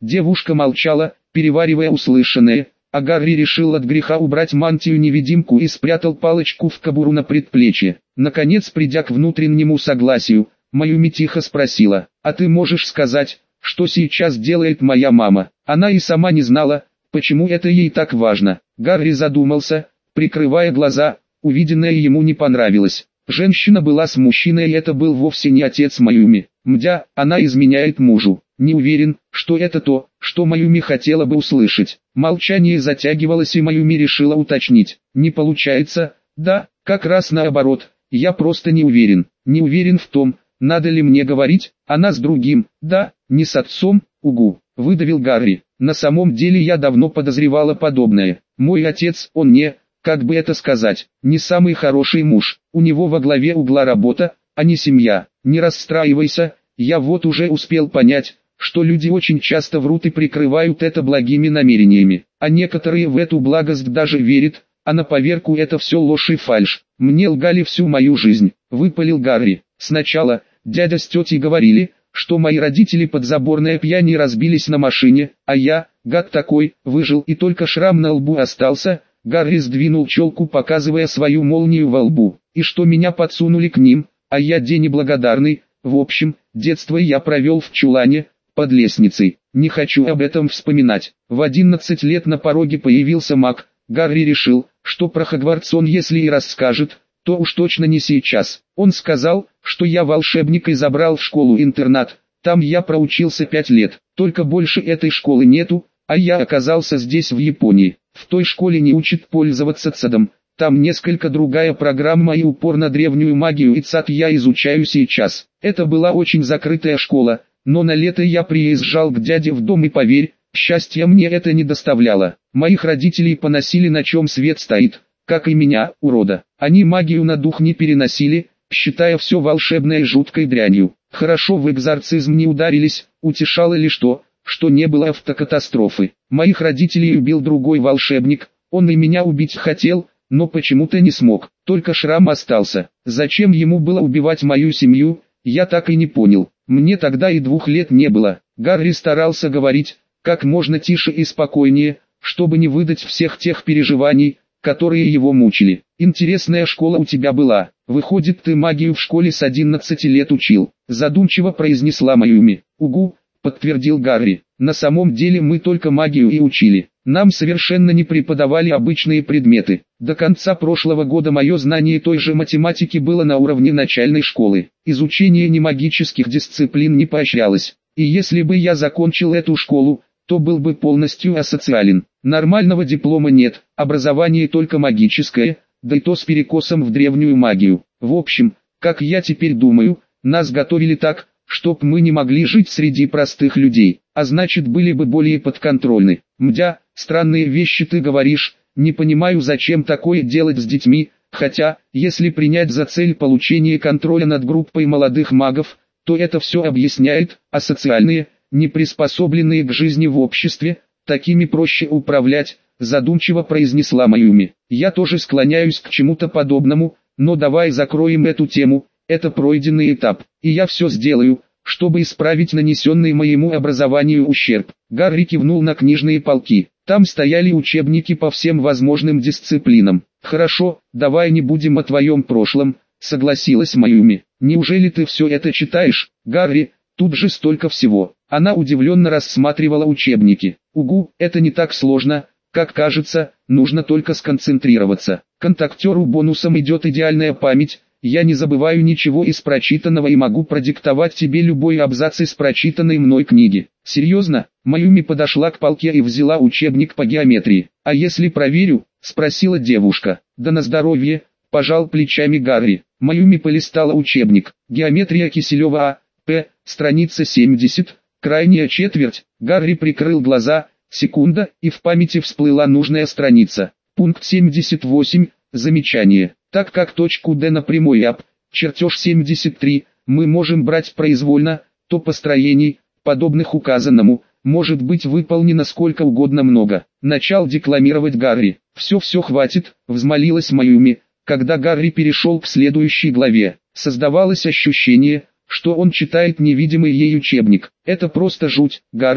Девушка молчала, переваривая услышанное, а Гарри решил от греха убрать мантию-невидимку и спрятал палочку в кобуру на предплечье. Наконец, придя к внутреннему согласию, Маюми тихо спросила: «А ты можешь сказать, что сейчас делает моя мама?» Она и сама не знала, почему это ей так важно. Гарри задумался, прикрывая глаза, увиденное ему не понравилось. Женщина была с мужчиной, и это был вовсе не отец Маюми. Мдя, она изменяет мужу. Не уверен, что это то, что Маюми хотела бы услышать. Молчание затягивалось, и Маюми решила уточнить: «Не получается?» «Да, как раз наоборот, я просто не уверен. Не уверен в том, надо ли мне говорить, она с другим». «Да, не с отцом, угу», выдавил Гарри. «На самом деле я давно подозревала подобное. Мой отец, он не, как бы это сказать, не самый хороший муж. У него во главе угла работа, а не семья. Не расстраивайся, я вот уже успел понять, что люди очень часто врут и прикрывают это благими намерениями, а некоторые в эту благость даже верят, а на поверку это все ложь и фальшь. Мне лгали всю мою жизнь», — выпалил Гарри. «Сначала дядя с тетей говорили, что мои родители подзаборные пьяни разбились на машине, а я, гад такой, выжил и только шрам на лбу остался». Гарри сдвинул челку, показывая свою молнию во лбу. «И что меня подсунули к ним, а я день неблагодарный. В общем, детство я провел в чулане, под лестницей. Не хочу об этом вспоминать». В 11 лет на пороге появился маг. Гарри решил, что про Хогвартс он если и расскажет, то уж точно не сейчас. Он сказал, что я волшебник и забрал в школу-интернат. Там я проучился 5 лет. Только больше этой школы нету, а я оказался здесь, в Японии. В той школе не учат пользоваться ЦАДом. Там несколько другая программа, и упор на древнюю магию и ЦАД я изучаю сейчас. Это была очень закрытая школа, но на лето я приезжал к дяде в дом, и поверь, счастья мне это не доставляло. Моих родителей поносили, на чем свет стоит, как и меня, урода. Они магию на дух не переносили, считая все волшебное жуткой дрянью. Хорошо в экзорцизм не ударились, утешало лишь то, что не было автокатастрофы. Моих родителей убил другой волшебник, он и меня убить хотел, но почему-то не смог, только шрам остался. Зачем ему было убивать мою семью, я так и не понял. Мне тогда и 2 лет не было. Гарри старался говорить как можно тише и спокойнее, чтобы не выдать всех тех переживаний, которые его мучили. «Интересная школа у тебя была. Выходит, ты магию в школе с 11 лет учил», задумчиво произнесла Маюми. «Угу», подтвердил Гарри. «На самом деле мы только магию и учили. Нам совершенно не преподавали обычные предметы. До конца прошлого года мое знание той же математики было на уровне начальной школы. Изучение немагических дисциплин не поощрялось. И если бы я закончил эту школу, то был бы полностью асоциален. Нормального диплома нет, образование только магическое, да и то с перекосом в древнюю магию. В общем, как я теперь думаю, нас готовили так, чтоб мы не могли жить среди простых людей, а значит были бы более подконтрольны. Мдя, странные вещи ты говоришь, не понимаю, зачем такое делать с детьми, хотя, если принять за цель получение контроля над группой молодых магов, то это все объясняет, асоциальные, не приспособленные к жизни в обществе, такими проще управлять, задумчиво произнесла Маюми. Я тоже склоняюсь к чему-то подобному, но давай закроем эту тему, это пройденный этап, и я все сделаю, чтобы исправить нанесенный моему образованию ущерб. Гарри кивнул на книжные полки. Там стояли учебники по всем возможным дисциплинам. Хорошо, давай не будем о твоем прошлом, согласилась Маюми. Неужели ты все это читаешь, Гарри? Тут же столько всего. Она удивленно рассматривала учебники. Угу, это не так сложно, как кажется, нужно только сконцентрироваться. Контактеру бонусом идет идеальная память. Я не забываю ничего из прочитанного и могу продиктовать тебе любой абзац из прочитанной мной книги. Серьезно? Маюми подошла к полке и взяла учебник по геометрии. А если проверю? Спросила девушка. Да на здоровье, пожал плечами Гарри. Маюми полистала учебник. Геометрия Киселева А. П. Страница 70. Крайняя четверть. Гарри прикрыл глаза. Секунда, и в памяти всплыла нужная страница. Пункт 78. Замечание. Так как точку D на прямой АП, чертеж 73, мы можем брать произвольно, то построений, подобных указанному, может быть выполнено сколько угодно много. Начал декламировать Гарри. Все хватит, взмолилась Маюми, когда Гарри перешел к следующей главе. Создавалось ощущение, что он читает невидимый ей учебник. Это просто жуть, Гарри,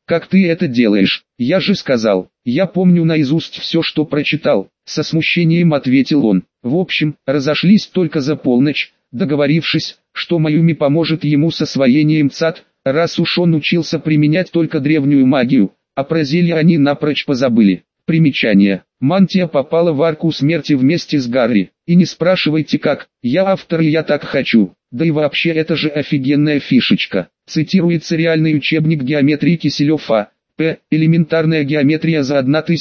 как ты это делаешь? Я же сказал, я помню наизусть все, что прочитал, со смущением ответил он. В общем, разошлись только за полночь, договорившись, что Маюми поможет ему с освоением ЦАД, раз уж он учился применять только древнюю магию, а про зелья они напрочь позабыли. Примечание. Мантия попала в арку смерти вместе с Гарри. И не спрашивайте как, я автор и я так хочу. Да и вообще это же офигенная фишечка. Цитируется реальный учебник геометрии Киселев А. П. Элементарная геометрия за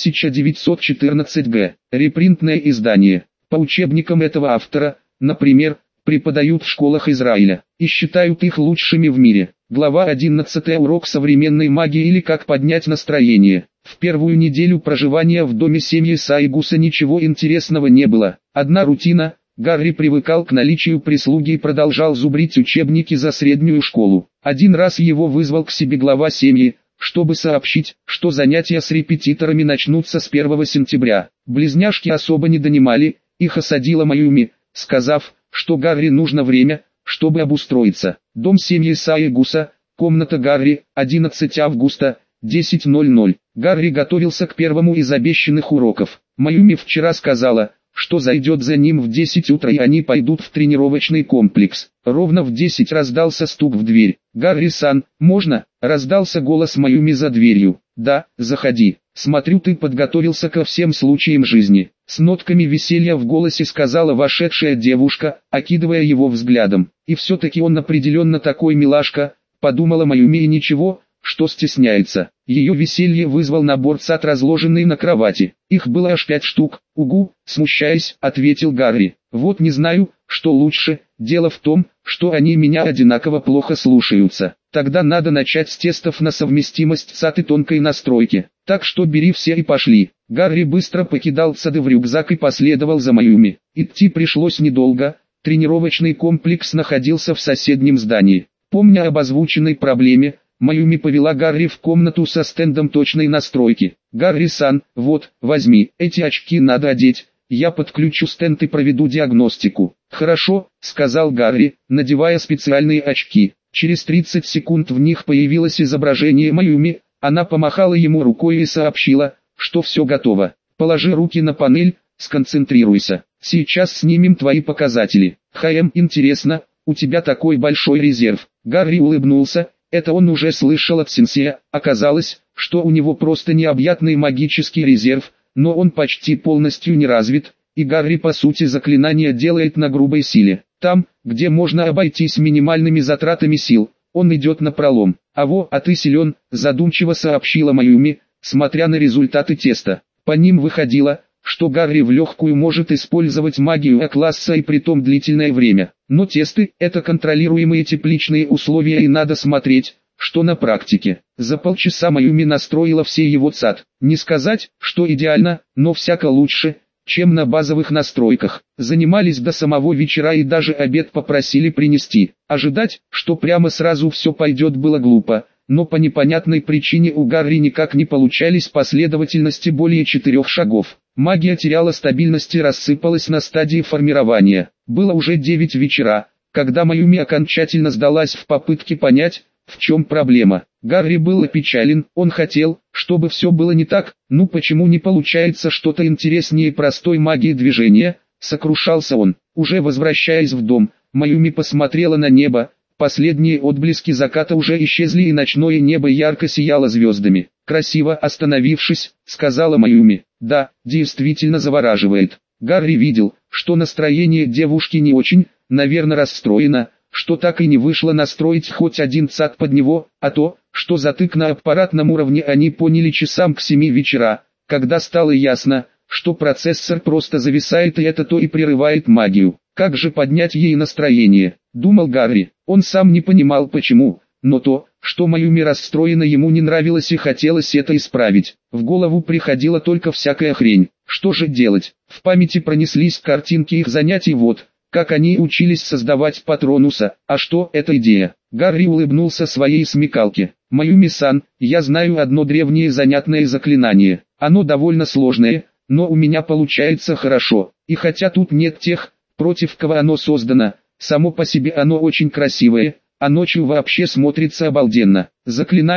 1914 Г. Репринтное издание. По учебникам этого автора, например, преподают в школах Израиля и считают их лучшими в мире. Глава 11. Урок современной магии или как поднять настроение. В первую неделю проживания в доме семьи Сайгуса ничего интересного не было. Одна рутина. Гарри привыкал к наличию прислуги и продолжал зубрить учебники за среднюю школу. Один раз его вызвал к себе глава семьи, чтобы сообщить, что занятия с репетиторами начнутся с 1 сентября. Близняшки особо не донимали, их осадила Маюми, сказав, что Гарри нужно время, чтобы обустроиться. Дом семьи Сайгуса, комната Гарри, 11 августа, 10:00. Гарри готовился к первому из обещанных уроков. Маюми вчера сказала, что зайдет за ним в 10 утра и они пойдут в тренировочный комплекс. Ровно в 10 раздался стук в дверь. «Гарри-сан, можно?» — раздался голос Маюми за дверью. «Да, заходи. Смотрю, ты подготовился ко всем случаям жизни». С нотками веселья в голосе сказала вошедшая девушка, окидывая его взглядом. «И все-таки он определенно такой милашка», — подумала Маюми, и ничего, что стесняется. Ее веселье вызвал набор ЦАД, разложенный на кровати. Их было аж 5 штук. «Угу», смущаясь, ответил Гарри. «Вот не знаю, что лучше, дело в том, что они меня одинаково плохо слушаются. Тогда надо начать с тестов на совместимость ЦАД и тонкой настройки. Так что бери все и пошли». Гарри быстро покидал ЦАДы в рюкзак и последовал за Маюми. Идти пришлось недолго, тренировочный комплекс находился в соседнем здании. Помня об озвученной проблеме, Маюми повела Гарри в комнату со стендом точной настройки. «Гарри-сан, вот, возьми, эти очки надо одеть, я подключу стенд и проведу диагностику». «Хорошо», — сказал Гарри, надевая специальные очки. Через 30 секунд в них появилось изображение Маюми, она помахала ему рукой и сообщила, что все готово. «Положи руки на панель, сконцентрируйся, сейчас снимем твои показатели». Интересно, у тебя такой большой резерв». Гарри улыбнулся. Это он уже слышал от сенсея. Оказалось, что у него просто необъятный магический резерв, но он почти полностью не развит, и Гарри по сути заклинания делает на грубой силе. Там, где можно обойтись минимальными затратами сил, он идет напролом. А ты силен», — задумчиво сообщила Маюми, смотря на результаты теста. По ним выходило, что Гарри в легкую может использовать магию А-класса и притом длительное время. Но тесты – это контролируемые тепличные условия и надо смотреть, что на практике. За полчаса Маюми настроила все его ЦАД. Не сказать, что идеально, но всяко лучше, чем на базовых настройках. Занимались до самого вечера и даже обед попросили принести. Ожидать, что прямо сразу все пойдет, было глупо. Но по непонятной причине у Гарри никак не получались последовательности более 4 шагов. Магия теряла стабильность и рассыпалась на стадии формирования. Было уже 9 вечера, когда Маюми окончательно сдалась в попытке понять, в чем проблема. Гарри был опечален, он хотел, чтобы все было не так. «Ну почему не получается что-то интереснее простой магии движения?» — сокрушался он. Уже возвращаясь в дом, Маюми посмотрела на небо. Последние отблески заката уже исчезли и ночное небо ярко сияло звездами. «Красиво», остановившись, сказала Маюми. «Да, действительно завораживает». Гарри видел, что настроение девушки не очень, наверное расстроено, что так и не вышло настроить хоть один ЦАД под него, а то, что затык на аппаратном уровне они поняли часам к 7 вечера, когда стало ясно, что процессор просто зависает и это то и прерывает магию. Как же поднять ей настроение, думал Гарри. Он сам не понимал почему, но то, что Маюми расстроена, ему не нравилось и хотелось это исправить. В голову приходила только всякая хрень. Что же делать? В памяти пронеслись картинки их занятий, вот, как они учились создавать Патронуса. А что это идея? Гарри улыбнулся своей смекалке. «Маюми-сан, я знаю одно древнее занятное заклинание. Оно довольно сложное, но у меня получается хорошо. И хотя тут нет тех, против кого оно создано, само по себе оно очень красивое, а ночью вообще смотрится обалденно. Заклинание,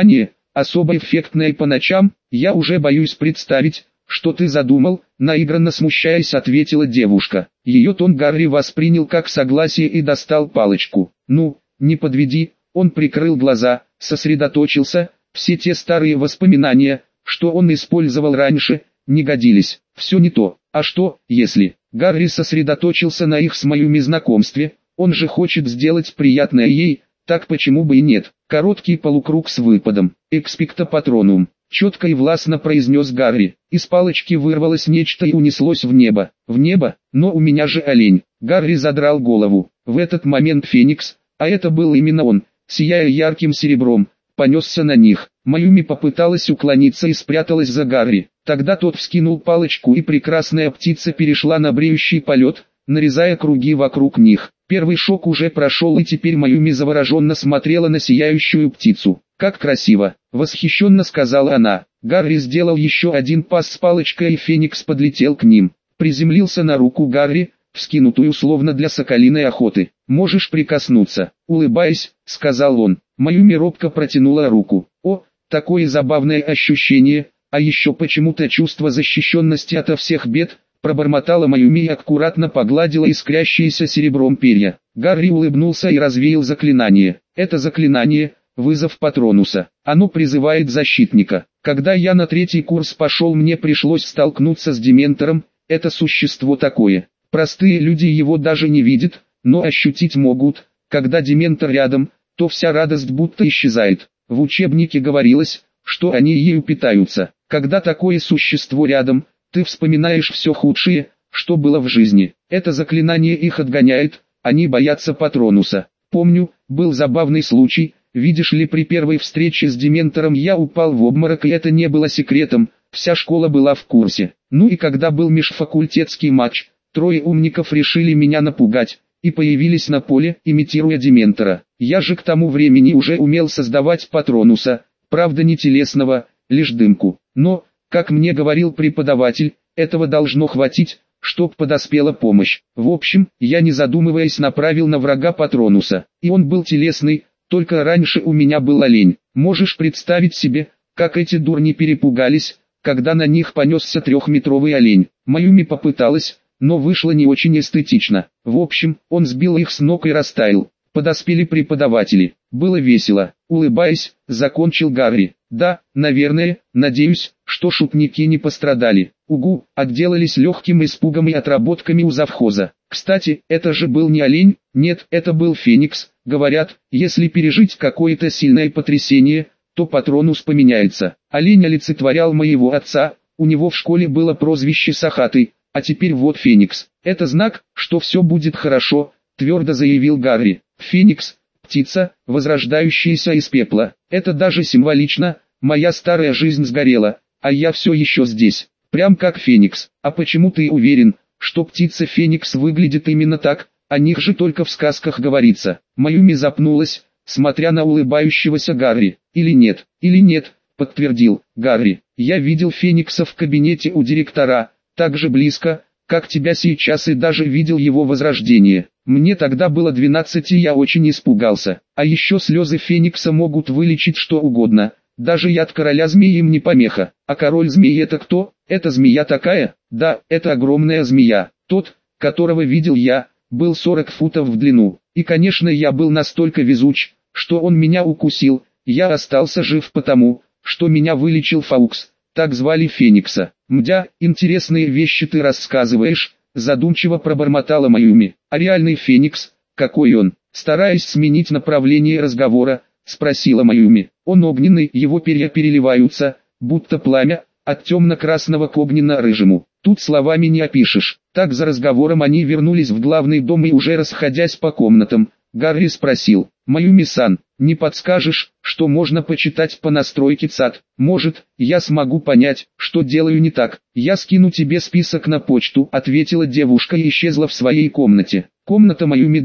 особо эффектное по ночам, я уже боюсь представить, что ты задумал, наигранно смущаясь ответила девушка. Ее тон Гарри воспринял как согласие и достал палочку. Ну, не подведи, он прикрыл глаза, сосредоточился, все те старые воспоминания, что он использовал раньше, не годились. Все не то. А что, если... Гарри сосредоточился на их с Майюми знакомстве, он же хочет сделать приятное ей, так почему бы и нет. Короткий полукруг с выпадом. Экспекто патронум. Четко и властно произнес Гарри. Из палочки вырвалось нечто и унеслось в небо. В небо? Но у меня же олень. Гарри задрал голову. В этот момент Феникс, а это был именно он, сияя ярким серебром, понесся на них. Майюми попыталась уклониться и спряталась за Гарри. Тогда тот вскинул палочку, и прекрасная птица перешла на бреющий полет, нарезая круги вокруг них. Первый шок уже прошел, и теперь Майюми завороженно смотрела на сияющую птицу. «Как красиво!» — восхищенно сказала она. Гарри сделал еще один пас с палочкой, и Феникс подлетел к ним. Приземлился на руку Гарри, вскинутую словно для соколиной охоты. «Можешь прикоснуться», — улыбаясь, сказал он. Майюми робко протянула руку. «О, такое забавное ощущение, а еще почему-то чувство защищенности ото всех бед», пробормотала Майюми и аккуратно погладила искрящиеся серебром перья. Гарри улыбнулся и развеял заклинание. «Это заклинание — вызов Патронуса. Оно призывает защитника. Когда я на 3-й курс пошел, мне пришлось столкнуться с Дементором. Это существо такое. Простые люди его даже не видят, но ощутить могут. Когда Дементор рядом, то вся радость будто исчезает. В учебнике говорилось, что они ею питаются. Когда такое существо рядом, ты вспоминаешь все худшее, что было в жизни. Это заклинание их отгоняет, они боятся Патронуса. Помню, был забавный случай, видишь ли, при первой встрече с Дементором я упал в обморок, и это не было секретом, вся школа была в курсе. Ну и когда был межфакультетский матч, 3 умников решили меня напугать, и появились на поле, имитируя Дементора. Я же к тому времени уже умел создавать Патронуса, правда не телесного, лишь дымку. Но, как мне говорил преподаватель, этого должно хватить, чтоб подоспела помощь. В общем, я не задумываясь направил на врага Патронуса, и он был телесный, только раньше у меня был олень. Можешь представить себе, как эти дурни перепугались, когда на них понесся 3-метровый олень. Майюми попыталась, но вышло не очень эстетично. В общем, он сбил их с ног и растаял. Подоспели преподаватели. Было весело. Улыбаясь, закончил Гарри. Да, наверное, надеюсь, что шутники не пострадали. Угу, отделались легким испугом и отработками у завхоза. Кстати, это же был не олень, нет, это был Феникс. Говорят, если пережить какое-то сильное потрясение, то Патронус поменяется. Олень олицетворял моего отца, у него в школе было прозвище Сахатый, а теперь вот Феникс. Это знак, что все будет хорошо, твердо заявил Гарри. Феникс, птица, возрождающаяся из пепла. Это даже символично, моя старая жизнь сгорела, а я все еще здесь. Прям как Феникс. А почему ты уверен, что птица Феникс выглядит именно так? О них же только в сказках говорится. Майюми запнулась, смотря на улыбающегося Гарри. Или нет, подтвердил Гарри. Я видел Феникса в кабинете у директора, так же близко, как тебя сейчас, и даже видел его возрождение. Мне тогда было 12, и я очень испугался. А еще слезы Феникса могут вылечить что угодно. Даже яд короля змеи им не помеха. А король змеи это кто? Это змея такая? Да, это огромная змея. Тот, которого видел я, был 40 футов в длину. И конечно я был настолько везуч, что он меня укусил. Я остался жив потому, что меня вылечил Фаукс. Так звали Феникса. Мдя, интересные вещи ты рассказываешь, задумчиво пробормотала Майюми. А реальный Феникс, какой он? Стараясь сменить направление разговора, спросила Майюми. Он огненный, его перья переливаются, будто пламя, от темно-красного к огненно-рыжему. Тут словами не опишешь. Так за разговором они вернулись в главный дом, и уже расходясь по комнатам, Гарри спросил. Майюми-сан, не подскажешь, что можно почитать по настройке ЦАД? Может, я смогу понять, что делаю не так. Я скину тебе список на почту, ответила девушка и исчезла в своей комнате. Комната Майюми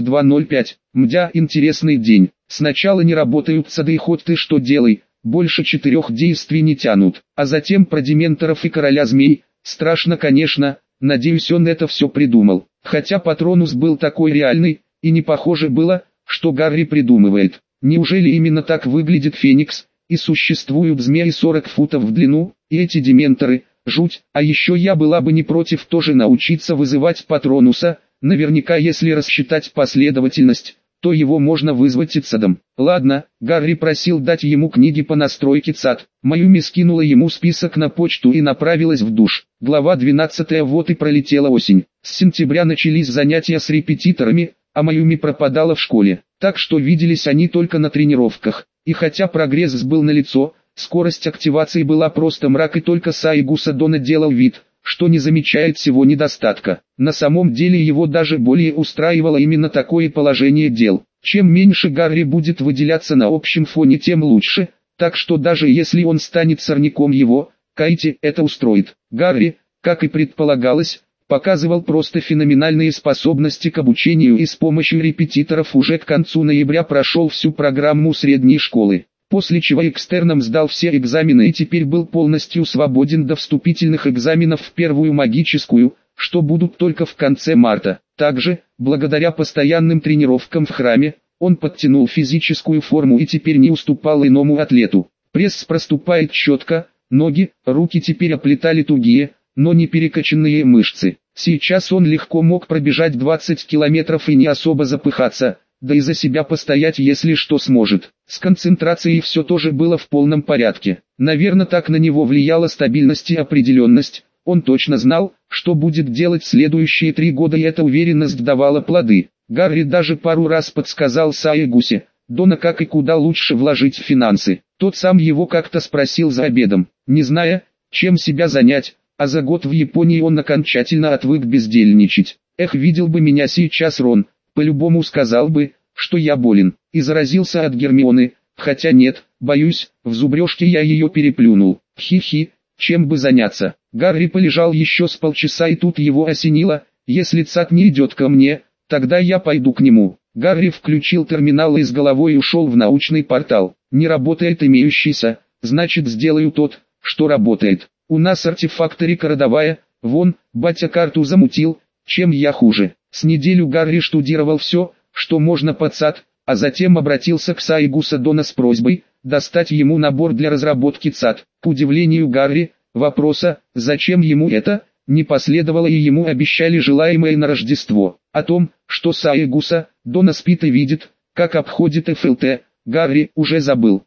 2205. Мдя, интересный день. Сначала не работают ЦАДы, и хоть ты что делай, больше 4 действий не тянут. А затем про Дементоров и короля змей. Страшно, конечно, надеюсь, он это все придумал. Хотя Патронус был такой реальный, и не похоже было, что Гарри придумывает. Неужели именно так выглядит Феникс? и существуют змеи 40 футов в длину, и эти дементоры, жуть, а еще я была бы не против тоже научиться вызывать Патронуса, наверняка если рассчитать последовательность, то его можно вызвать и ЦАДом. Ладно, Гарри просил дать ему книги по настройке ЦАД. Майюми скинула ему список на почту и направилась в душ. Глава 12. Вот и пролетела осень. С сентября начались занятия с репетиторами, а Майюми пропадала в школе. Так что виделись они только на тренировках. И хотя прогресс был налицо, скорость активации была просто мрак, и только Саигуса Дона делал вид, что не замечает всего недостатка. На самом деле его даже более устраивало именно такое положение дел. Чем меньше Гарри будет выделяться на общем фоне, тем лучше, так что даже если он станет сорняком, его, Кайти, это устроит. Гарри, как и предполагалось, показывал просто феноменальные способности к обучению и с помощью репетиторов уже к концу ноября прошел всю программу средней школы. После чего экстерном сдал все экзамены и теперь был полностью свободен до вступительных экзаменов в первую магическую, что будут только в конце марта. Также, благодаря постоянным тренировкам в храме, он подтянул физическую форму и теперь не уступал иному атлету. Пресс проступает четко, ноги, руки теперь оплетали тугие, но не перекачанные мышцы. Сейчас он легко мог пробежать 20 километров и не особо запыхаться, да и за себя постоять, если что сможет. С концентрацией все тоже было в полном порядке. Наверное, так на него влияла стабильность и определенность. Он точно знал, что будет делать следующие 3 года, и эта уверенность давала плоды. Гарри даже пару раз подсказал Саигусе Дона, как и куда лучше вложить финансы. Тот сам его как-то спросил за обедом, не зная, чем себя занять, а за год в Японии он окончательно отвык бездельничать. Эх, видел бы меня сейчас Рон, по-любому сказал бы, что я болен, и заразился от Гермионы, хотя нет, боюсь, в зубрежке я ее переплюнул. Хи-хи, чем бы заняться? Гарри полежал еще с полчаса, и тут его осенило, если ЦАД не идет ко мне, тогда я пойду к нему. Гарри включил терминал и с головой ушел в научный портал. Не работает имеющийся, значит сделаю тот, что работает. У нас артефакторика родовая, вон, батя карту замутил, чем я хуже. С неделю Гарри штудировал все, что можно под ЦАД, а затем обратился к Саигуса Дона с просьбой достать ему набор для разработки ЦАД. К удивлению Гарри, вопроса, зачем ему это, не последовало, и ему обещали желаемое на Рождество. О том, что Саигуса Дона спит и видит, как обходит ФЛТ, Гарри уже забыл.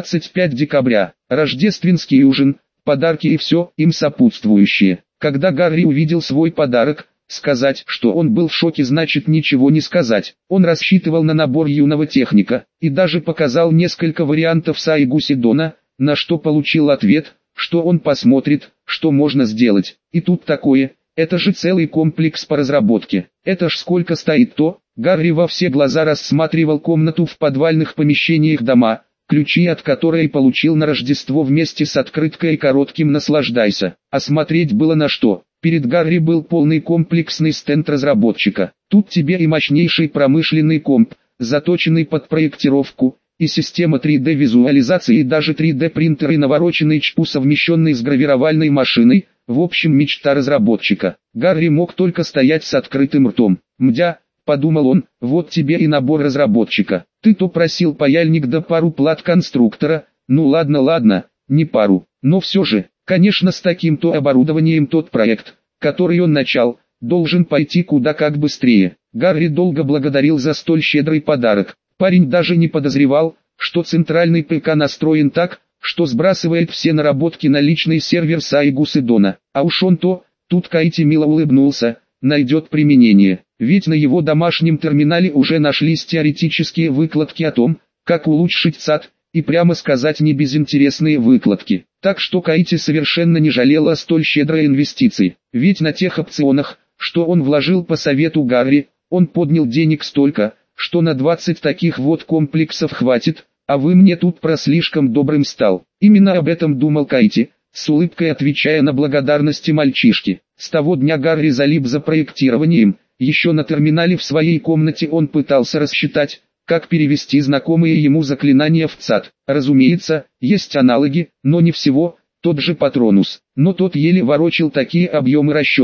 25 декабря, рождественский ужин, подарки и все им сопутствующее. Когда Гарри увидел свой подарок, сказать, что он был в шоке, значит ничего не сказать. Он рассчитывал на набор юного техника, и даже показал несколько вариантов Саигусе Дона, на что получил ответ, что он посмотрит, что можно сделать. И тут такое, это же целый комплекс по разработке. Это ж сколько стоит то? Гарри во все глаза рассматривал комнату в подвальных помещениях дома, ключи от которой получил на Рождество вместе с открыткой и коротким «Наслаждайся». А смотреть было на что. Перед Гарри был полный комплексный стенд разработчика. Тут тебе и мощнейший промышленный комп, заточенный под проектировку, и система 3D-визуализации, и даже 3D-принтер, и навороченный ЧПУ, совмещенный с гравировальной машиной, в общем мечта разработчика. Гарри мог только стоять с открытым ртом. «Мдя», — подумал он, — «вот тебе и набор разработчика. Ты то просил паяльник да пару плат конструктора, ну ладно, не пару, но все же». Конечно, с таким-то оборудованием тот проект, который он начал, должен пойти куда как быстрее. Гарри долго благодарил за столь щедрый подарок. Парень даже не подозревал, что центральный ПК настроен так, что сбрасывает все наработки на личный сервер Саигусы Дона. А уж он-то, тут Кайти мило улыбнулся, найдет применение. Ведь на его домашнем терминале уже нашлись теоретические выкладки о том, как улучшить ЦАД, и прямо сказать не безинтересные выкладки. Так что Кайти совершенно не жалела о столь щедрой инвестиции. Ведь на тех опционах, что он вложил по совету Гарри, он поднял денег столько, что на 20 таких вот комплексов хватит, а вы мне тут про слишком добрым стал. Именно об этом думал Кайти, с улыбкой отвечая на благодарности мальчишки. С того дня Гарри залип за проектированием. Еще на терминале в своей комнате он пытался рассчитать, как перевести знакомые ему заклинания в ЦАД. Разумеется, есть аналоги, но не всего, тот же Патронус. Но тот еле ворочил такие объемы расчетов.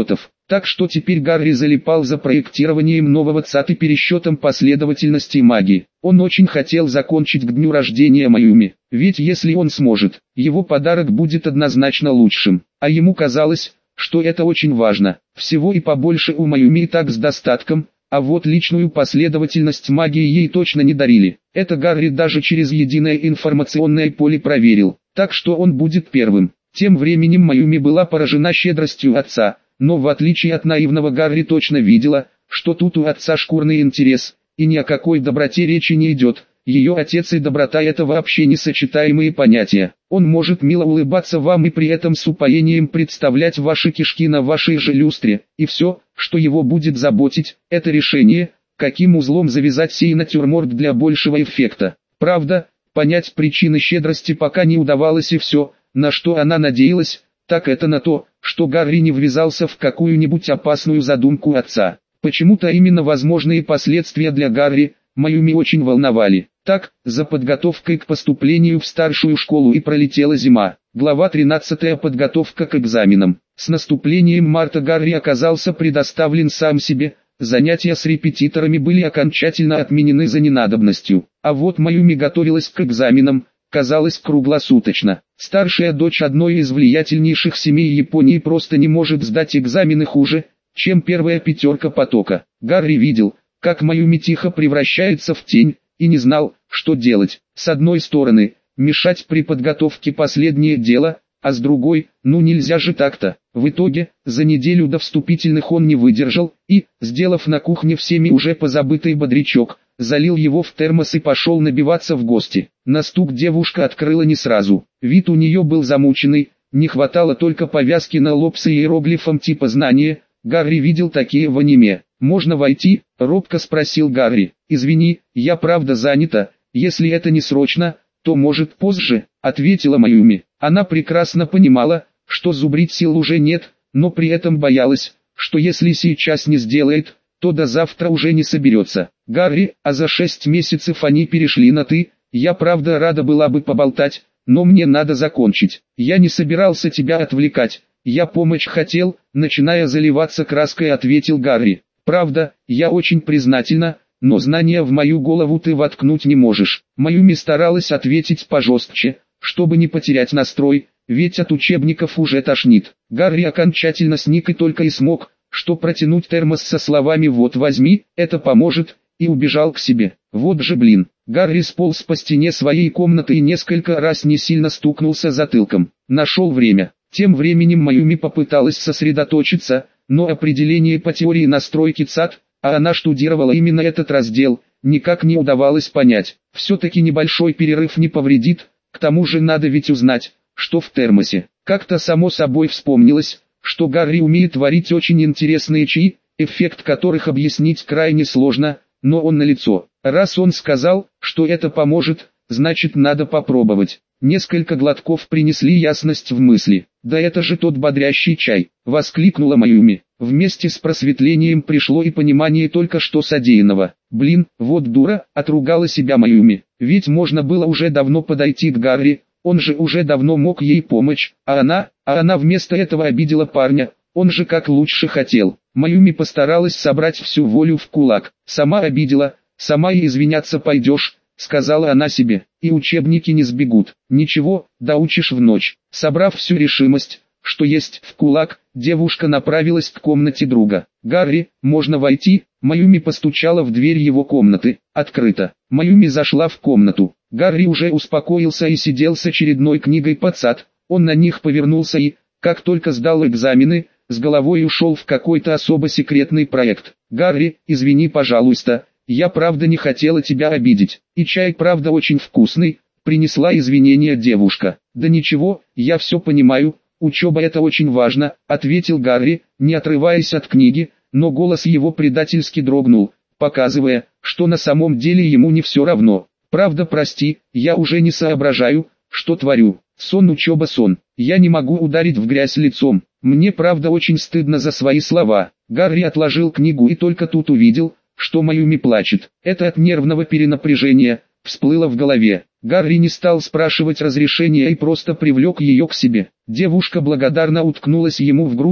Так что теперь Гарри залипал за проектированием нового ЦАТ и пересчетом последовательностей магии. Он очень хотел закончить к дню рождения Mayumi, ведь если он сможет, его подарок будет однозначно лучшим. А ему казалось, что это очень важно. Всего и побольше у Mayumi и так с достатком, а вот личную последовательность магии ей точно не дарили. Это Гарри даже через единое информационное поле проверил, так что он будет первым. Тем временем Mayumi была поражена щедростью отца, но в отличие от наивного Гарри точно видела, что тут у отца шкурный интерес, и ни о какой доброте речи не идет. Ее отец и доброта — это вообще несочетаемые понятия. Он может мило улыбаться вам и при этом с упоением представлять ваши кишки на вашей же люстре, и все, что его будет заботить, это решение, каким узлом завязать сей натюрморт для большего эффекта. Правда, понять причины щедрости пока не удавалось, и все, на что она надеялась, так это на то, что Гарри не ввязался в какую-нибудь опасную задумку отца. Почему-то именно возможные последствия для Гарри Mayumi очень волновали. Так, за подготовкой к поступлению в старшую школу и пролетела зима. Глава 13. Подготовка к экзаменам. С наступлением марта Гарри оказался предоставлен сам себе. Занятия с репетиторами были окончательно отменены за ненадобностью. А вот Mayumi готовилась к экзаменам, казалось, круглосуточно. Старшая дочь одной из влиятельнейших семей Японии просто не может сдать экзамены хуже, чем первая пятерка потока. Гарри видел, как Mayumi тихо превращается в тень, и не знал, что делать. С одной стороны, мешать при подготовке последнее дело, а с другой, ну нельзя же так-то. В итоге, за неделю до вступительных он не выдержал, и, сделав на кухне всеми уже позабытый бодрячок, залил его в термос и пошел набиваться в гости. На стук девушка открыла не сразу. Вид у нее был замученный, не хватало только повязки на лоб с иероглифом типа знания. Гарри видел такие в аниме. «Можно войти?» – робко спросил Гарри. «Извини, я правда занята, если это не срочно, то может позже», – ответила Mayumi. Она прекрасно понимала, что зубрить сил уже нет, но при этом боялась, что если сейчас не сделает, то до завтра уже не соберется. «Гарри, а за 6 месяцев они перешли на «ты», я правда рада была бы поболтать, но мне надо закончить. Я не собирался тебя отвлекать, я помочь хотел», начиная заливаться краской, ответил Гарри. «Правда, я очень признательна, но знания в мою голову ты воткнуть не можешь». Mayumi старалась ответить пожестче, чтобы не потерять настрой, ведь от учебников уже тошнит. Гарри окончательно сник и только и смог, что протянуть термос со словами «вот возьми, это поможет», и убежал к себе. Вот же блин. Гарри сполз по стене своей комнаты и несколько раз не сильно стукнулся затылком. Нашел время. Тем временем Mayumi попыталась сосредоточиться, но определение по теории настройки ЦАТ, а она штудировала именно этот раздел, никак не удавалось понять. Все-таки небольшой перерыв не повредит, к тому же надо ведь узнать, что в термосе. Как-то само собой вспомнилось, что Гарри умеет варить очень интересные чаи, эффект которых объяснить крайне сложно, но он налицо. Раз он сказал, что это поможет, значит надо попробовать. Несколько глотков принесли ясность в мысли. «Да это же тот бодрящий чай!» — воскликнула Mayumi. Вместе с просветлением пришло и понимание только что содеянного. «Блин, вот дура!» — отругала себя Mayumi. Ведь можно было уже давно подойти к Гарри, он же уже давно мог ей помочь, а она вместо этого обидела парня, он же как лучше хотел. Mayumi постаралась собрать всю волю в кулак. «Сама обидела, сама и извиняться пойдешь», — сказала она себе, — «и учебники не сбегут. Ничего, доучишь в ночь». Собрав всю решимость, что есть в кулак, девушка направилась к комнате друга. «Гарри, можно войти?» Mayumi постучала в дверь его комнаты. «Открыто». Mayumi зашла в комнату. Гарри уже успокоился и сидел с очередной книгой по ЦАТ. Он на них повернулся и, как только сдал экзамены, с головой ушел в какой-то особо секретный проект. «Гарри, извини, пожалуйста, я правда не хотела тебя обидеть. И чай правда очень вкусный», — принесла извинения девушка. «Да ничего, я все понимаю, учеба это очень важно», — ответил Гарри, не отрываясь от книги, но голос его предательски дрогнул, показывая, что на самом деле ему не все равно. «Правда, прости, я уже не соображаю, что творю. Сон, учеба, сон. Я не могу ударить в грязь лицом. Мне правда очень стыдно за свои слова». Гарри отложил книгу и только тут увидел, что Mayumi плачет. Это от нервного перенапряжения, всплыло в голове. Гарри не стал спрашивать разрешения и просто привлек ее к себе. Девушка благодарно уткнулась ему в грудь,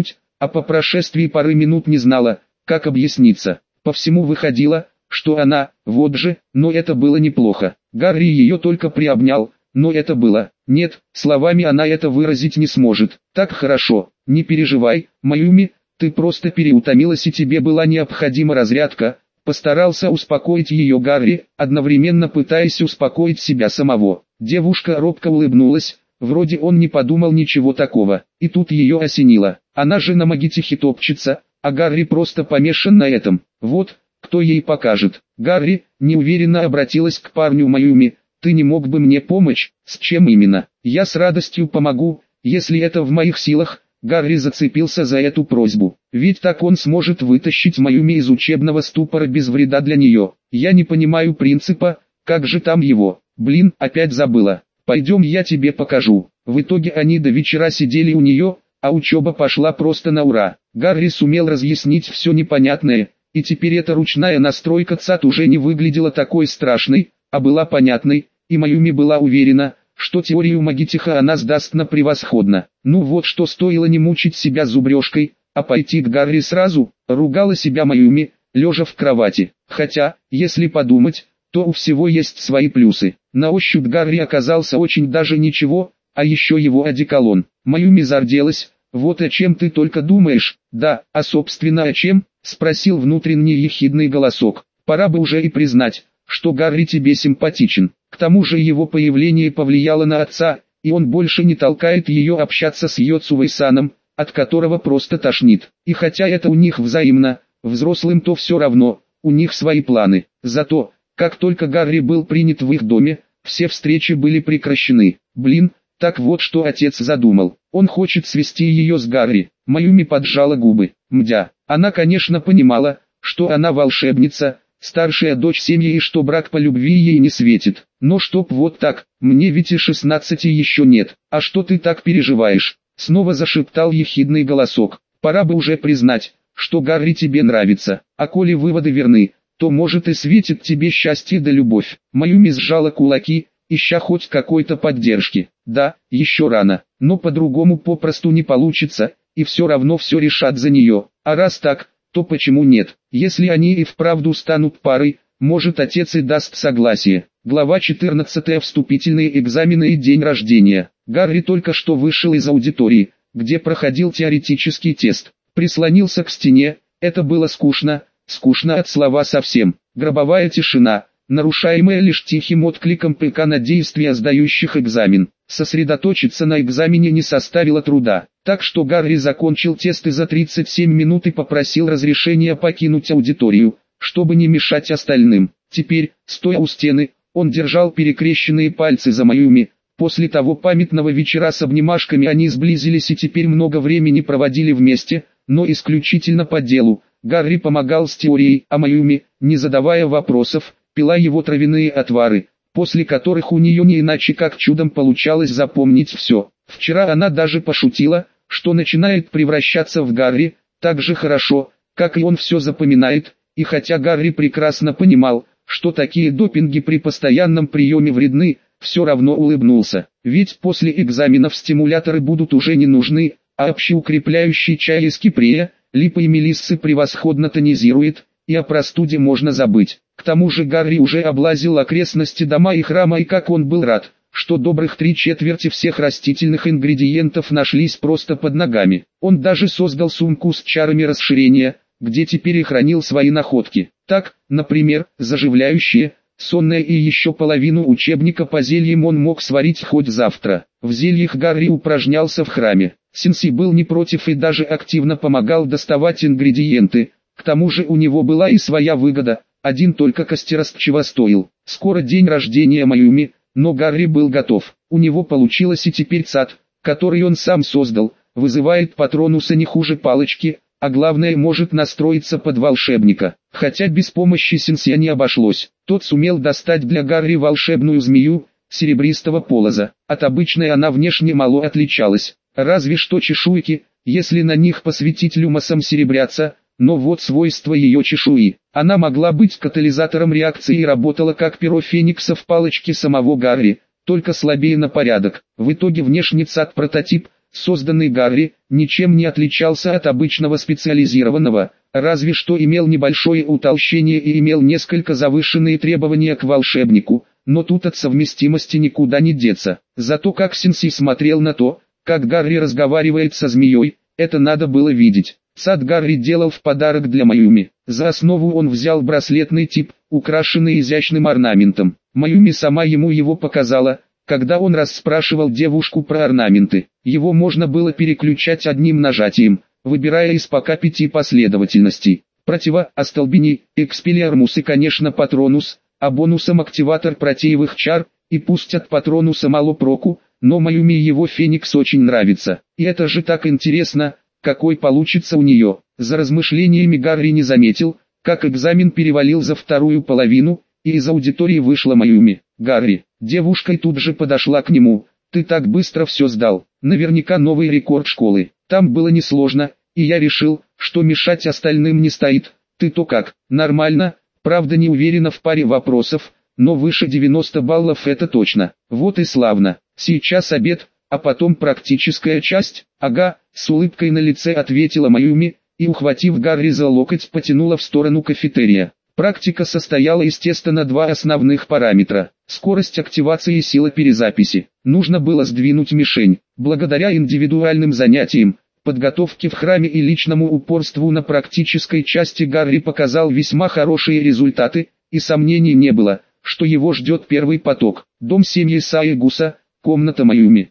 а по прошествии пары минут не знала, как объясниться. По всему выходило, что она, вот же, но это было неплохо. Гарри ее только приобнял, но это было. Нет, словами она это выразить не сможет. Так хорошо, не переживай, Маюми, ты просто переутомилась и тебе была необходима разрядка. Постарался успокоить ее Гарри, одновременно пытаясь успокоить себя самого. Девушка робко улыбнулась, вроде он не подумал ничего такого. И тут ее осенило. Она же на магитихе топчется, а Гарри просто помешан на этом. Вот, кто ей покажет. Гарри, неуверенно обратилась к парню Маюми. Ты не мог бы мне помочь? С чем именно? Я с радостью помогу, если это в моих силах. Гарри зацепился за эту просьбу. Ведь так он сможет вытащить Маюми из учебного ступора без вреда для нее. Я не понимаю принципа, как же там его? Блин, опять забыла. Пойдем, я тебе покажу. В итоге они до вечера сидели у нее, а учеба пошла просто на ура. Гарри сумел разъяснить все непонятное, и теперь эта ручная настройка ЦАТ уже не выглядела такой страшной, а была понятной, и Маюми была уверена, что теорию магитиха она сдаст на превосходно. Ну вот что стоило не мучить себя зубрежкой, а пойти к Гарри сразу, ругала себя Маюми, лежа в кровати. Хотя, если подумать, то у всего есть свои плюсы. На ощупь Гарри оказался очень даже ничего, а еще его одеколон. Маюми зарделась. Вот о чем ты только думаешь? Да, а собственно о чем? Спросил внутренний ехидный голосок. Пора бы уже и признать, что Гарри тебе симпатичен. К тому же его появление повлияло на отца, и он больше не толкает ее общаться с Йоцувой-саном, от которого просто тошнит. И хотя это у них взаимно, взрослым то все равно, у них свои планы. Зато, как только Гарри был принят в их доме, все встречи были прекращены. Блин, так вот что отец задумал. Он хочет свести ее с Гарри. Маюми поджала губы. Мдя. Она, конечно, понимала, что она волшебница, старшая дочь семьи и что брак по любви ей не светит. Но чтоб вот так, мне ведь и 16 еще нет. А что ты так переживаешь? Снова зашептал ехидный голосок. Пора бы уже признать, что Гарри тебе нравится. А коли выводы верны, то может и светит тебе счастье да любовь. Маюми сжала кулаки, ища хоть какой-то поддержки. Да, еще рано, но по-другому попросту не получится, и все равно все решат за нее. А раз так, то почему нет? Если они и вправду станут парой, может отец и даст согласие. Глава 14. Вступительные экзамены и день рождения. Гарри только что вышел из аудитории, где проходил теоретический тест. Прислонился к стене, это было скучно, скучно от слова совсем. Гробовая тишина, нарушаемая лишь тихим откликом ПК на действия сдающих экзамен. Сосредоточиться на экзамене не составило труда, так что Гарри закончил тесты за 37 минут и попросил разрешения покинуть аудиторию, чтобы не мешать остальным. Теперь, стоя у стены, он держал перекрещенные пальцы за Маюми. После того памятного вечера с обнимашками они сблизились и теперь много времени проводили вместе, но исключительно по делу. Гарри помогал с теорией, а Маюми, не задавая вопросов, пила его травяные отвары, после которых у нее не иначе как чудом получалось запомнить все. Вчера она даже пошутила, что начинает превращаться в Гарри, так же хорошо, как и он все запоминает, и хотя Гарри прекрасно понимал, что такие допинги при постоянном приеме вредны, все равно улыбнулся. Ведь после экзаменов стимуляторы будут уже не нужны, а общеукрепляющий чай из кипрея, липы и мелиссы превосходно тонизирует, и о простуде можно забыть. К тому же Гарри уже облазил окрестности дома и храма, и как он был рад, что добрых 3/4 всех растительных ингредиентов нашлись просто под ногами. Он даже создал сумку с чарами расширения, где теперь и хранил свои находки. Так, например, заживляющие, сонное и еще половину учебника по зельям он мог сварить хоть завтра. В зельях Гарри упражнялся в храме. Сенси был не против и даже активно помогал доставать ингредиенты. К тому же у него была и своя выгода, один только костерост чего стоил. Скоро день рождения Маюми, но Гарри был готов. У него получилось и теперь ЦАТ, который он сам создал, вызывает патронуса не хуже палочки, а главное может настроиться под волшебника. Хотя без помощи Сенсия не обошлось. Тот сумел достать для Гарри волшебную змею, серебристого полоза. От обычной она внешне мало отличалась, разве что чешуйки, если на них посветить люмосом серебрятся, но вот свойства ее чешуи. Она могла быть катализатором реакции и работала как перо феникса в палочке самого Гарри, только слабее на порядок. В итоге внешний ЦАД-прототип, созданный Гарри, ничем не отличался от обычного специализированного, разве что имел небольшое утолщение и имел несколько завышенные требования к волшебнику, но тут от совместимости никуда не деться. Зато как Сенсей смотрел на то, как Гарри разговаривает со змеей, это надо было видеть. ЦАД Гарри делал в подарок для Маюми. За основу он взял браслетный тип, украшенный изящным орнаментом. Маюми сама ему его показала, когда он расспрашивал девушку про орнаменты. Его можно было переключать одним нажатием, выбирая из пока 5 последовательностей. Остолбени, Экспелиармус и конечно Патронус, а бонусом активатор протеевых чар, и пусть от Патронуса мало проку, но Маюми его Феникс очень нравится. И это же так интересно, какой получится у нее. За размышлениями Гарри не заметил, как экзамен перевалил за вторую половину, и из аудитории вышла Маюми. «Гарри». Девушка тут же подошла к нему. «Ты так быстро все сдал. Наверняка новый рекорд школы. Там было несложно, и я решил, что мешать остальным не стоит. Ты-то как?» «Нормально, правда не уверена в паре вопросов, но выше 90 баллов это точно». «Вот и славно. Сейчас обед, а потом практическая часть». «Ага», с улыбкой на лице ответила Маюми, и ухватив Гарри за локоть потянула в сторону кафетерия. Практика состояла естественно два основных параметра – скорость активации и сила перезаписи. Нужно было сдвинуть мишень. Благодаря индивидуальным занятиям, подготовке в храме и личному упорству на практической части Гарри показал весьма хорошие результаты, и сомнений не было, что его ждет первый поток. Дом семьи Саегуса, комната Маюми.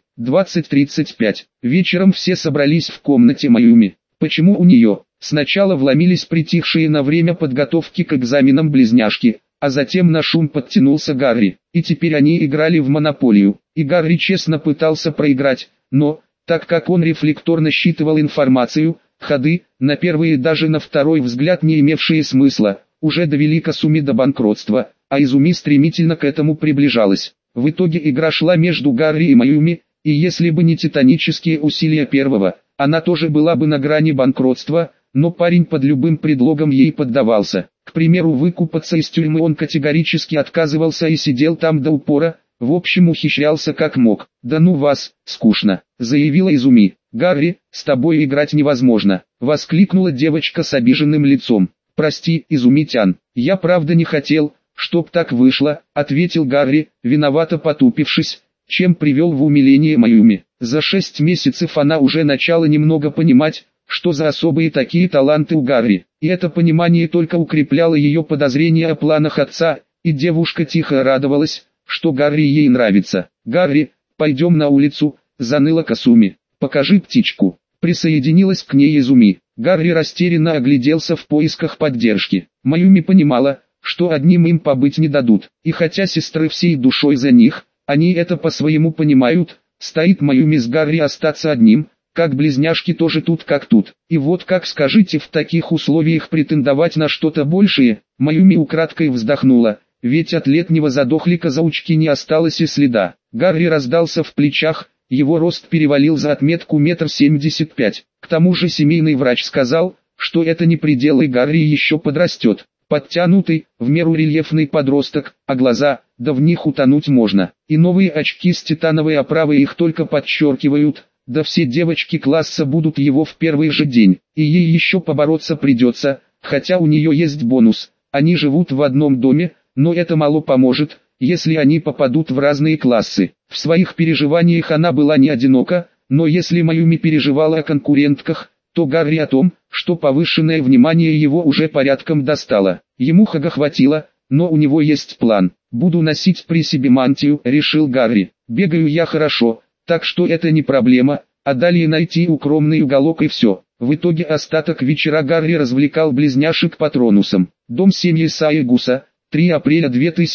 20:35. Вечером все собрались в комнате Маюми. Почему у нее? Сначала вломились притихшие на время подготовки к экзаменам близняшки, а затем на шум подтянулся Гарри, и теперь они играли в монополию, и Гарри честно пытался проиграть, но, так как он рефлекторно считывал информацию, ходы, на первый и даже на второй взгляд не имевшие смысла, уже довели Касуми до банкротства, а Изуми стремительно к этому приближалась. В итоге игра шла между Гарри и Маюми, и если бы не титанические усилия первого, она тоже была бы на грани банкротства, но парень под любым предлогом ей поддавался. К примеру, выкупаться из тюрьмы он категорически отказывался и сидел там до упора, в общем ухищрялся как мог. «Да ну вас, скучно», — заявила Изуми. «Гарри, с тобой играть невозможно», — воскликнула девочка с обиженным лицом. «Прости, Изуми-тян, я правда не хотел, чтоб так вышло», — ответил Гарри, виновато потупившись, чем привел в умиление Маюми. За 6 месяцев она уже начала немного понимать, что за особые такие таланты у Гарри, и это понимание только укрепляло ее подозрения о планах отца, и девушка тихо радовалась, что Гарри ей нравится. «Гарри, пойдем на улицу», — заныла Касуми. «Покажи птичку». Присоединилась к ней Изуми. Гарри растерянно огляделся в поисках поддержки. Маюми понимала, что одним им побыть не дадут, и хотя сестры всей душой за них, они это по-своему понимают, стоит Маюми с Гарри остаться одним, как близняшки тоже тут как тут. И вот как скажите в таких условиях претендовать на что-то большее? Маюми украдкой вздохнула, ведь от летнего задохлика заучки не осталось и следа. Гарри раздался в плечах, его рост перевалил за отметку 1,75 м. К тому же семейный врач сказал, что это не предел и Гарри еще подрастет. Подтянутый, в меру рельефный подросток, а глаза, да в них утонуть можно. И новые очки с титановой оправой их только подчеркивают. Да все девочки класса будут его в первый же день, и ей еще побороться придется, хотя у нее есть бонус. Они живут в одном доме, но это мало поможет, если они попадут в разные классы. В своих переживаниях она была не одинока, но если Маюми переживала о конкурентках, то Гарри о том, что повышенное внимание его уже порядком достало. Ему хага хватило, но у него есть план. «Буду носить при себе мантию», — решил Гарри. «Бегаю я хорошо, так что это не проблема, а далее найти укромный уголок и все». В итоге остаток вечера Гарри развлекал близняшек Патронусом. Дом семьи Саегуса, 3 апреля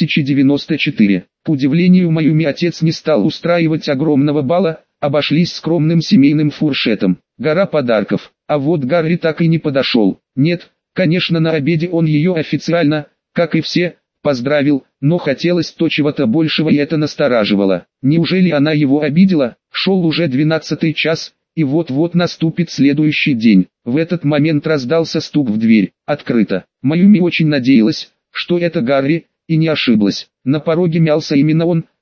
2094. К удивлению Маюми отец не стал устраивать огромного бала, обошлись скромным семейным фуршетом. Гора подарков. А вот Гарри так и не подошел. Нет, конечно, на обеде он ее официально, как и все, поздравил, но хотелось то чего-то большего, и это настораживало. Неужели она его обидела? Шел уже 12-й час, и вот-вот наступит следующий день. В этот момент раздался стук в дверь. Открыто. Маюми очень надеялась, что это Гарри, и не ошиблась. На пороге мялся именно он,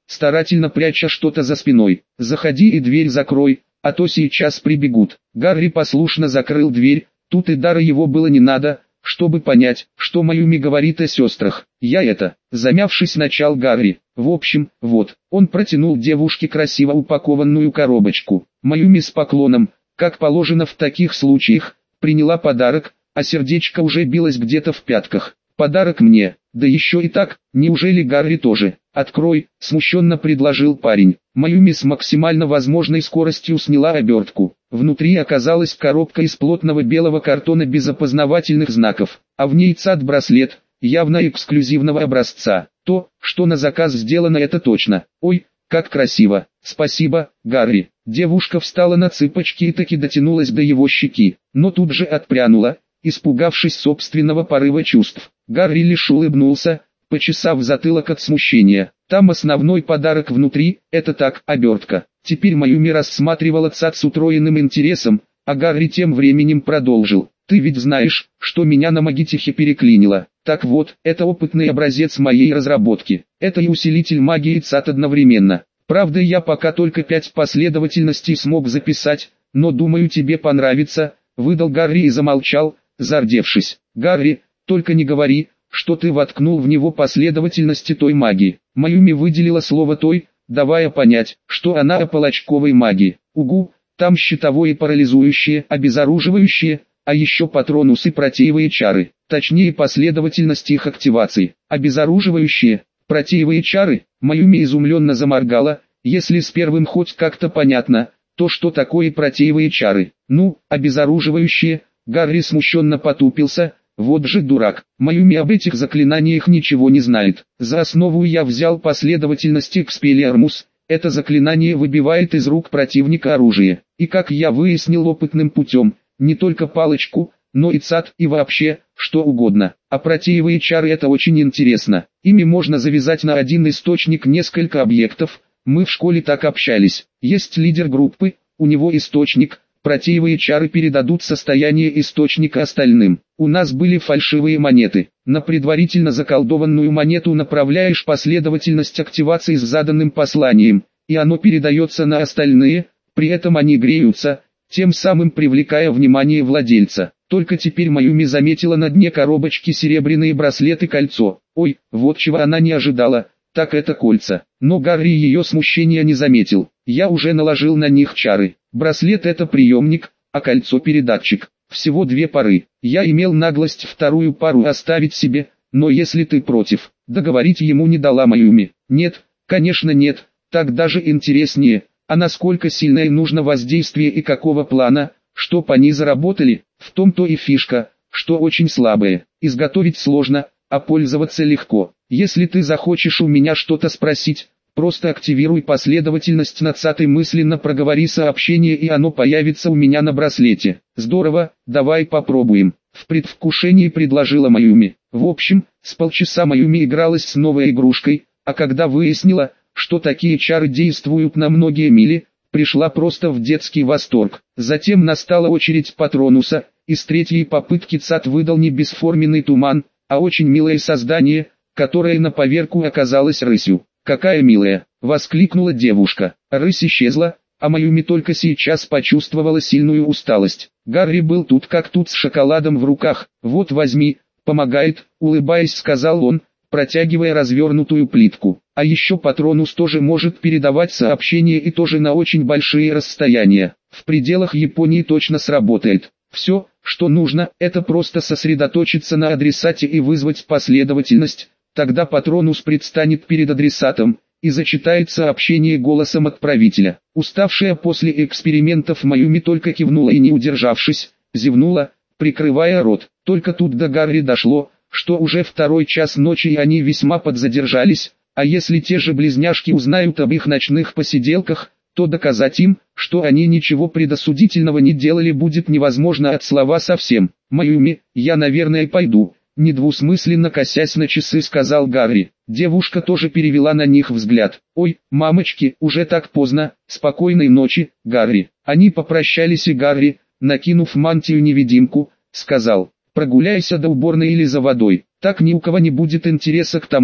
старательно пряча что-то за спиной. «Заходи и дверь закрой, а то сейчас прибегут». Гарри послушно закрыл дверь, тут и дара его было не надо, чтобы понять, что Маюми говорит о сестрах. Замявшись, начал Гарри. В общем, вот, он протянул девушке красиво упакованную коробочку. Маюми с поклоном, как положено в таких случаях, приняла подарок, а сердечко уже билось где-то в пятках. «Подарок мне, да еще и так, неужели Гарри тоже?» «Открой», — смущенно предложил парень. Маюми с максимально возможной скоростью сняла обертку. Внутри оказалась коробка из плотного белого картона без опознавательных знаков, а в ней цат-браслет, явно эксклюзивного образца. То, что на заказ сделано, это точно. «Ой, как красиво! Спасибо, Гарри!» Девушка встала на цыпочки и таки дотянулась до его щеки, но тут же отпрянула, испугавшись собственного порыва чувств. Гарри лишь улыбнулся, почесав затылок от смущения. Там основной подарок внутри, это так, обертка. Теперь Маюми рассматривала цат с утроенным интересом, а Гарри тем временем продолжил. «Ты ведь знаешь, что меня на Магитихе переклинило. Так вот, это опытный образец моей разработки. Это и усилитель магии цат одновременно. Правда, я пока только 5 последовательностей смог записать, но думаю, тебе понравится», — выдал Гарри и замолчал, зардевшись. «Гарри, только не говори, что ты воткнул в него последовательности той магии». Маюми выделила слово «той», давая понять, что она о палачковой магии. «Угу, там щитовое и парализующее, обезоруживающее, а еще патронусы протеевые чары, точнее последовательность их активации. Обезоруживающие, протеевые чары». Маюми изумленно заморгала. Если с первым хоть как-то понятно, то что такое протеевые чары? Ну, обезоруживающие. Гарри смущенно потупился. Вот же дурак, Маюми об этих заклинаниях ничего не знает. За основу я взял последовательность Expelliarmus. Это заклинание выбивает из рук противника оружие. И как я выяснил опытным путем, не только палочку, но и цат, и вообще, что угодно. А протеевые чары — это очень интересно. Ими можно завязать на один источник несколько объектов. Мы в школе так общались. Есть лидер группы, у него источник. Протеевые чары передадут состояние источника остальным. У нас были фальшивые монеты. На предварительно заколдованную монету направляешь последовательность активации с заданным посланием, и оно передается на остальные, при этом они греются, тем самым привлекая внимание владельца. Только теперь Маюми заметила на дне коробочки серебряные браслеты и кольцо. Ой, вот чего она не ожидала, так это кольца. Но Гарри ее смущения не заметил. Я уже наложил на них чары. Браслет — это приемник, а кольцо — передатчик. Всего 2 пары. Я имел наглость вторую пару оставить себе, но если ты против, договорить ему не дала Маюми. Нет, конечно нет, так даже интереснее. А насколько сильное нужно воздействие и какого плана, чтоб они заработали, в том-то и фишка, что очень слабые. Изготовить сложно, а пользоваться легко. Если ты захочешь у меня что-то спросить, просто активируй последовательность на цат и мысленно проговори сообщение, и оно появится у меня на браслете. Здорово, давай попробуем. В предвкушении предложила Маюми. В общем, с полчаса Маюми игралась с новой игрушкой, а когда выяснила, что такие чары действуют на многие мили, пришла просто в детский восторг. Затем настала очередь Патронуса, и с 3-й попытки цат выдал не бесформенный туман, а очень милое создание, которое на поверку оказалось рысью. «Какая милая!» — воскликнула девушка. Рысь исчезла, а Маюми только сейчас почувствовала сильную усталость. Гарри был тут как тут с шоколадом в руках. «Вот возьми, помогает», — улыбаясь сказал он, протягивая развернутую плитку. А еще Патронус тоже может передавать сообщения, и тоже на очень большие расстояния. В пределах Японии точно сработает. Все, что нужно, это просто сосредоточиться на адресате и вызвать последовательность. Тогда Патронус предстанет перед адресатом и зачитает сообщение голосом отправителя. Уставшая после экспериментов Маюми только кивнула и, не удержавшись, зевнула, прикрывая рот. Только тут до Гарри дошло, что уже 2-й час ночи и они весьма подзадержались, а если те же близняшки узнают об их ночных посиделках, то доказать им, что они ничего предосудительного не делали, будет невозможно от слова совсем. «Маюми, я наверное пойду», — недвусмысленно косясь на часы сказал Гарри. Девушка тоже перевела на них взгляд. «Ой, мамочки, уже так поздно, спокойной ночи, Гарри». Они попрощались, и Гарри, накинув мантию-невидимку, сказал: «Прогуляйся до уборной или за водой, так ни у кого не будет интереса к тому,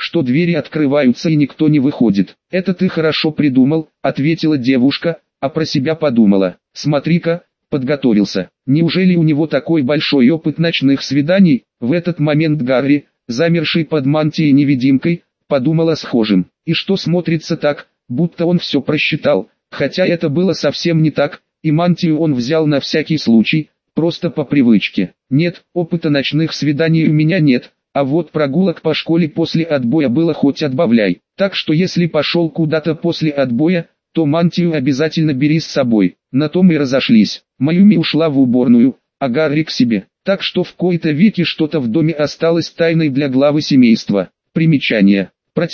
что двери открываются и никто не выходит. «Это ты хорошо придумал», — ответила девушка, а про себя подумала. «Смотри-ка, подготовился. Неужели у него такой большой опыт ночных свиданий?» В этот момент Гарри, замерший под мантией-невидимкой, подумал о схожем. И что смотрится так, будто он все просчитал, хотя это было совсем не так, и мантию он взял на всякий случай, просто по привычке. «Нет, опыта ночных свиданий у меня нет, а вот прогулок по школе после отбоя было хоть отбавляй. Так что если пошел куда-то после отбоя, то мантию обязательно бери с собой». На том и разошлись. Майюми ушла в уборную, а Гарри к себе. Так что в кои-то веки что-то в доме осталось тайной для главы семейства. Примечание.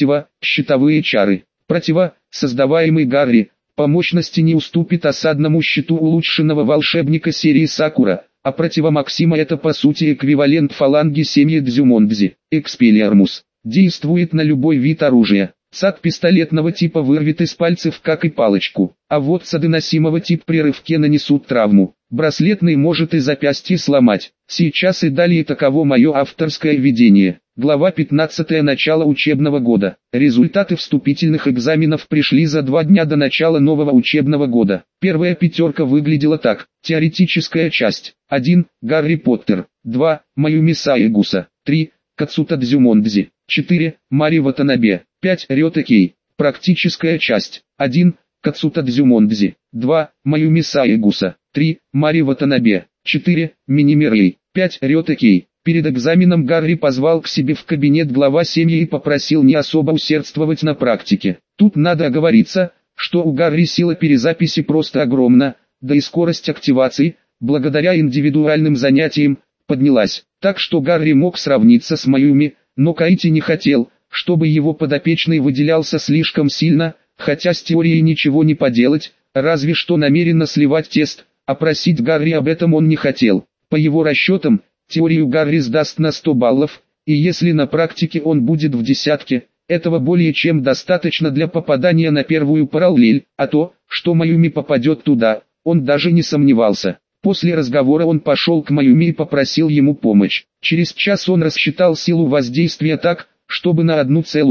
Щитовые чары. Создаваемый Гарри, по мощности не уступит осадному щиту улучшенного волшебника серии Сакура, а Максима это по сути эквивалент фаланги семьи Дзюмондзи. Экспеллиармус. Действует на любой вид оружия. ЦАД пистолетного типа вырвет из пальцев как и палочку, а вот цадоносимого типа при рывке нанесут травму. Браслетный может и запястье сломать. Сейчас и далее таково мое авторское видение. Глава 15. Начало учебного года. Результаты вступительных экзаменов пришли за 2 дня до начала нового учебного года. Первая пятерка выглядела так. Теоретическая часть. 1. Гарри Поттер. 2. Майюми Саигуса. 3. Кацута Дзюмондзи. 4. Мари Ватанабе. 5. Рёта Кей. Практическая часть. 1. Кацута Дзюмондзи. 2. Майюми Саигуса. 3. Мари Ватанабе. 4. Минимирей. 5. Рёта Кей. Перед экзаменом Гарри позвал к себе в кабинет глава семьи и попросил не особо усердствовать на практике. Тут надо оговориться, что у Гарри сила перезаписи просто огромна, да и скорость активации, благодаря индивидуальным занятиям, поднялась. Так что Гарри мог сравниться с Майюми, но Каити не хотел, чтобы его подопечный выделялся слишком сильно, хотя с теорией ничего не поделать, разве что намеренно сливать тест, а просить Гарри об этом он не хотел. По его расчетам, теорию Гарри сдаст на 100 баллов, и если на практике он будет в десятке, этого более чем достаточно для попадания на первую параллель, а то, что Майюми попадет туда, он даже не сомневался. После разговора он пошел к Майюми и попросил ему помощь. Через час он рассчитал силу воздействия так, чтобы на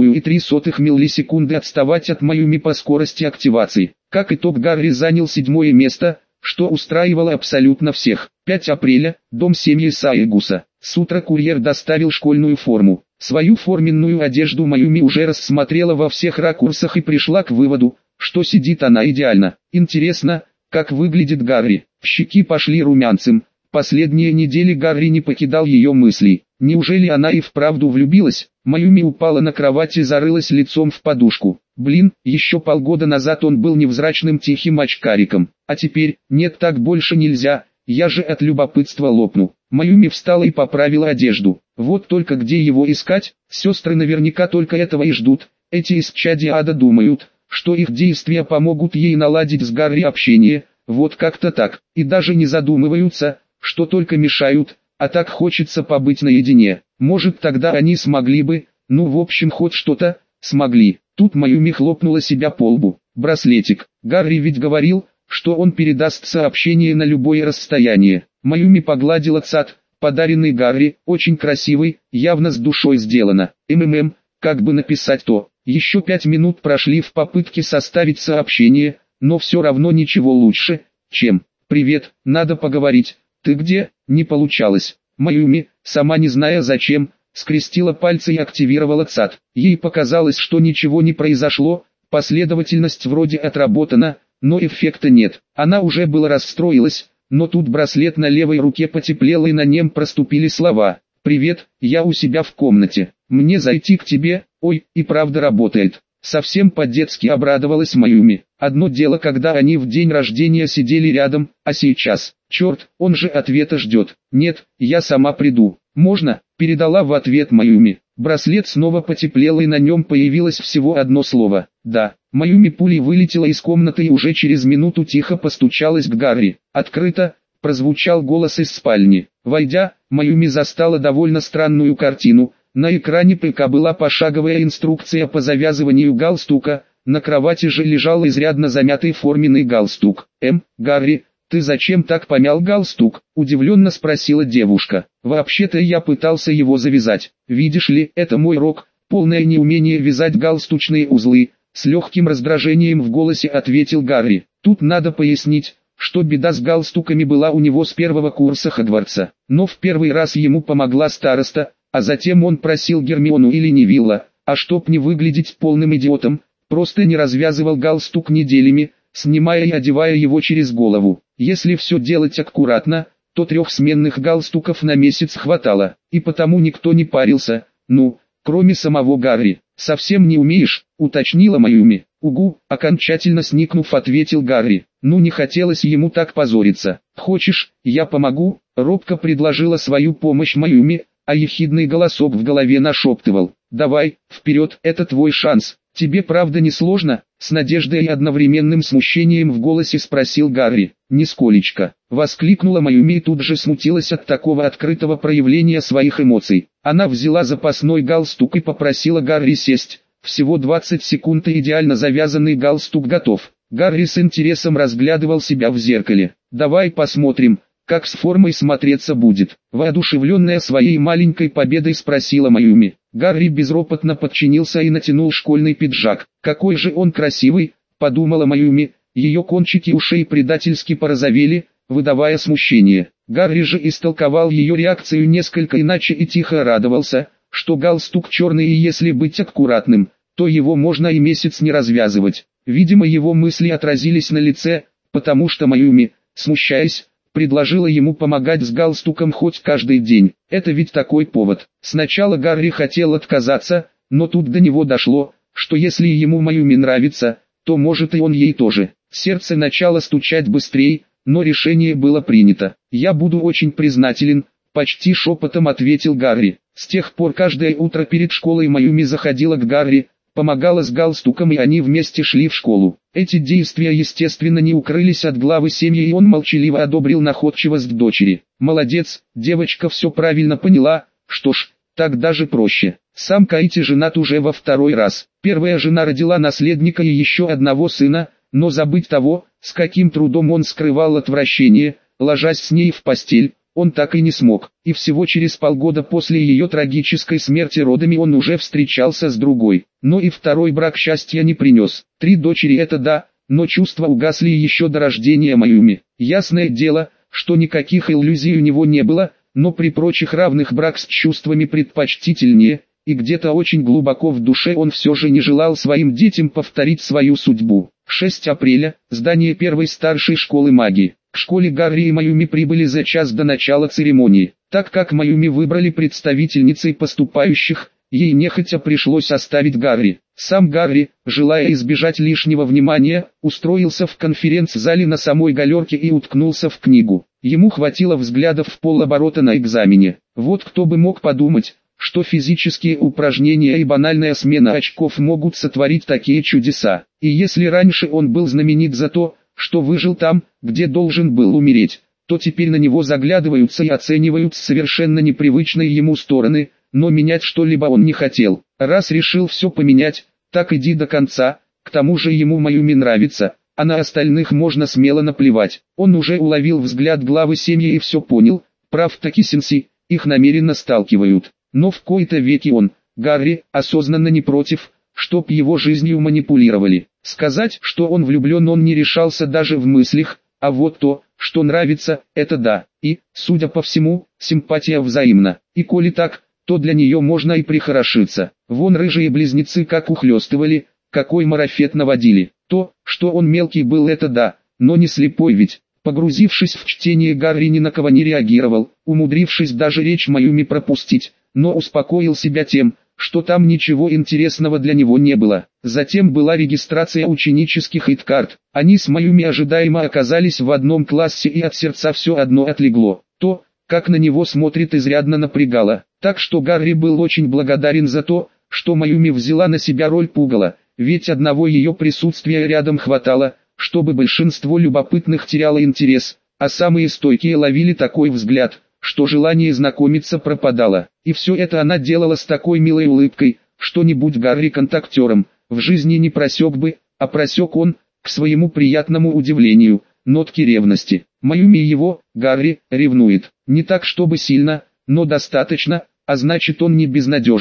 1,3 миллисекунды отставать от Майюми по скорости активации. Как итог, Гарри занял 7-е место, что устраивало абсолютно всех. 5 апреля, дом семьи Саигуса. С утра курьер доставил школьную форму. Свою форменную одежду Майюми уже рассмотрела во всех ракурсах и пришла к выводу, что сидит она идеально. Интересно, как выглядит Гарри. В щеки пошли румянцем. Последние недели Гарри не покидал ее мыслей. Неужели она и вправду влюбилась? Майюми упала на кровать и зарылась лицом в подушку. Блин, еще полгода назад он был невзрачным тихим очкариком. А теперь, нет, так больше нельзя, я же от любопытства лопну. Майюми встала и поправила одежду. Вот только где его искать? Сестры наверняка только этого и ждут. Эти исчадия ада думают, что их действия помогут ей наладить с Гарри общение. Вот как-то так. И даже не задумываются, что только мешают, а так хочется побыть наедине. Может, тогда они смогли бы, в общем хоть что-то, смогли. Тут Майюми хлопнула себя по лбу. Браслетик. Гарри ведь говорил, что он передаст сообщение на любое расстояние. Майюми погладила ЦАД, подаренный Гарри, очень красивый, явно с душой сделано. Как бы написать то. Еще 5 минут прошли в попытке составить сообщение, но все равно ничего лучше, чем «Привет, надо поговорить, ты где?» Не получалось. Майюми, сама не зная зачем, скрестила пальцы и активировала ЦАД. Ей показалось, что ничего не произошло, последовательность вроде отработана, но эффекта нет. Она уже было расстроилась, но тут браслет на левой руке потеплел и на нем проступили слова. «Привет, я у себя в комнате. Мне зайти к тебе?» «Ой, и правда работает». Совсем по-детски обрадовалась Майюми. Одно дело, когда они в день рождения сидели рядом, а сейчас, черт, он же ответа ждет. «Нет, я сама приду. Можно?» — передала в ответ Майюми. Браслет снова потеплел и на нем появилось всего одно слово «да». Майюми пулей вылетела из комнаты и уже через минуту тихо постучалась к Гарри. «Открыто!» — прозвучал голос из спальни. Войдя, Майюми застала довольно странную картину. На экране ПК была пошаговая инструкция по завязыванию галстука, на кровати же лежал изрядно замятый форменный галстук. Гарри, ты зачем так помял галстук?» – удивленно спросила девушка. «Вообще-то я пытался его завязать. Видишь ли, это мой рок», полное неумение вязать галстучные узлы, с легким раздражением в голосе ответил Гарри. Тут надо пояснить, что беда с галстуками была у него с первого курса Хогвартса. Но в первый раз ему помогла староста, а затем он просил Гермиону или Невилла, а чтоб не выглядеть полным идиотом, просто не развязывал галстук неделями, снимая и одевая его через голову. Если все делать аккуратно, то 3 сменных галстуков на месяц хватало, и потому никто не парился, ну, кроме самого Гарри. «Совсем не умеешь?» — уточнила Майюми. «Угу», — окончательно сникнув, ответил Гарри. Ну, не хотелось ему так позориться. «Хочешь, я помогу?» — робко предложила свою помощь Майюми, а ехидный голосок в голове нашептывал: «Давай, вперед, это твой шанс. Тебе правда не сложно?» С надеждой и одновременным смущением в голосе спросил Гарри. «Нисколечко», — воскликнула Майюми и тут же смутилась от такого открытого проявления своих эмоций. Она взяла запасной галстук и попросила Гарри сесть. Всего 20 секунд и идеально завязанный галстук готов. Гарри с интересом разглядывал себя в зеркале. «Давай посмотрим, как с формой смотреться будет», — воодушевленная своей маленькой победой спросила Майюми. Гарри безропотно подчинился и натянул школьный пиджак. «Какой же он красивый», — подумала Майюми, ее кончики ушей предательски порозовели, выдавая смущение. Гарри же истолковал ее реакцию несколько иначе и тихо радовался, что галстук черный и если быть аккуратным, то его можно и месяц не развязывать. Видимо, его мысли отразились на лице, потому что Майюми, смущаясь, предложила ему помогать с галстуком хоть каждый день. Это ведь такой повод. Сначала Гарри хотел отказаться, но тут до него дошло, что если ему Майюми нравится, то может и он ей тоже. Сердце начало стучать быстрее, но решение было принято. «Я буду очень признателен», — почти шепотом ответил Гарри. С тех пор каждое утро перед школой Майюми заходила к Гарри, помогала с галстуком и они вместе шли в школу. Эти действия естественно не укрылись от главы семьи и он молчаливо одобрил находчивость дочери. «Молодец, девочка все правильно поняла, что ж, так даже проще». Сам Каити женат уже во 2-й раз. Первая жена родила наследника и еще одного сына, но забыть того, с каким трудом он скрывал отвращение, ложась с ней в постель, он так и не смог. И всего через полгода после ее трагической смерти родами он уже встречался с другой. Но и 2-й брак счастья не принес. 3 дочери это да, но чувства угасли еще до рождения Майюми. Ясное дело, что никаких иллюзий у него не было, но при прочих равных брак с чувствами предпочтительнее, и где-то очень глубоко в душе он все же не желал своим детям повторить свою судьбу. 6 апреля, здание 1-й старшей школы магии. К школе Гарри и Майюми прибыли за час до начала церемонии. Так как Майюми выбрали представительницей поступающих, ей нехотя пришлось оставить Гарри. Сам Гарри, желая избежать лишнего внимания, устроился в конференц-зале на самой галерке и уткнулся в книгу. Ему хватило взглядов в полоборота на экзамене. Вот кто бы мог подумать, что физические упражнения и банальная смена очков могут сотворить такие чудеса. И если раньше он был знаменит за то, что выжил там, где должен был умереть, то теперь на него заглядываются и оценивают с совершенно непривычной ему стороны, но менять что-либо он не хотел. Раз решил все поменять, так иди до конца, к тому же ему Майюми нравится, а на остальных можно смело наплевать. Он уже уловил взгляд главы семьи и все понял, прав-таки Сенси, их намеренно сталкивают. Но в кои-то веки он, Гарри, осознанно не против, чтоб его жизнью манипулировали. Сказать, что он влюблен, он не решался даже в мыслях, а вот то, что нравится, это да. И, судя по всему, симпатия взаимна. И коли так, то для нее можно и прихорошиться. Вон рыжие близнецы как ухлёстывали, какой марафет наводили. То, что он мелкий был, это да, но не слепой ведь. Погрузившись в чтение, Гарри ни на кого не реагировал, умудрившись даже речь Майюми пропустить, но успокоил себя тем, что там ничего интересного для него не было. Затем была регистрация ученических ит-карт. Они с Майюми ожидаемо оказались в одном классе и от сердца все одно отлегло. То, как на него смотрит, изрядно напрягало. Так что Гарри был очень благодарен за то, что Майюми взяла на себя роль пугала, ведь одного ее присутствия рядом хватало, чтобы большинство любопытных теряло интерес, а самые стойкие ловили такой взгляд, что желание знакомиться пропадало. И все это она делала с такой милой улыбкой, что не будь Гарри контактером, в жизни не просек бы, а просек он, к своему приятному удивлению, нотки ревности. Майюми его, Гарри, ревнует. Не так чтобы сильно, но достаточно, а значит он не безнадежен.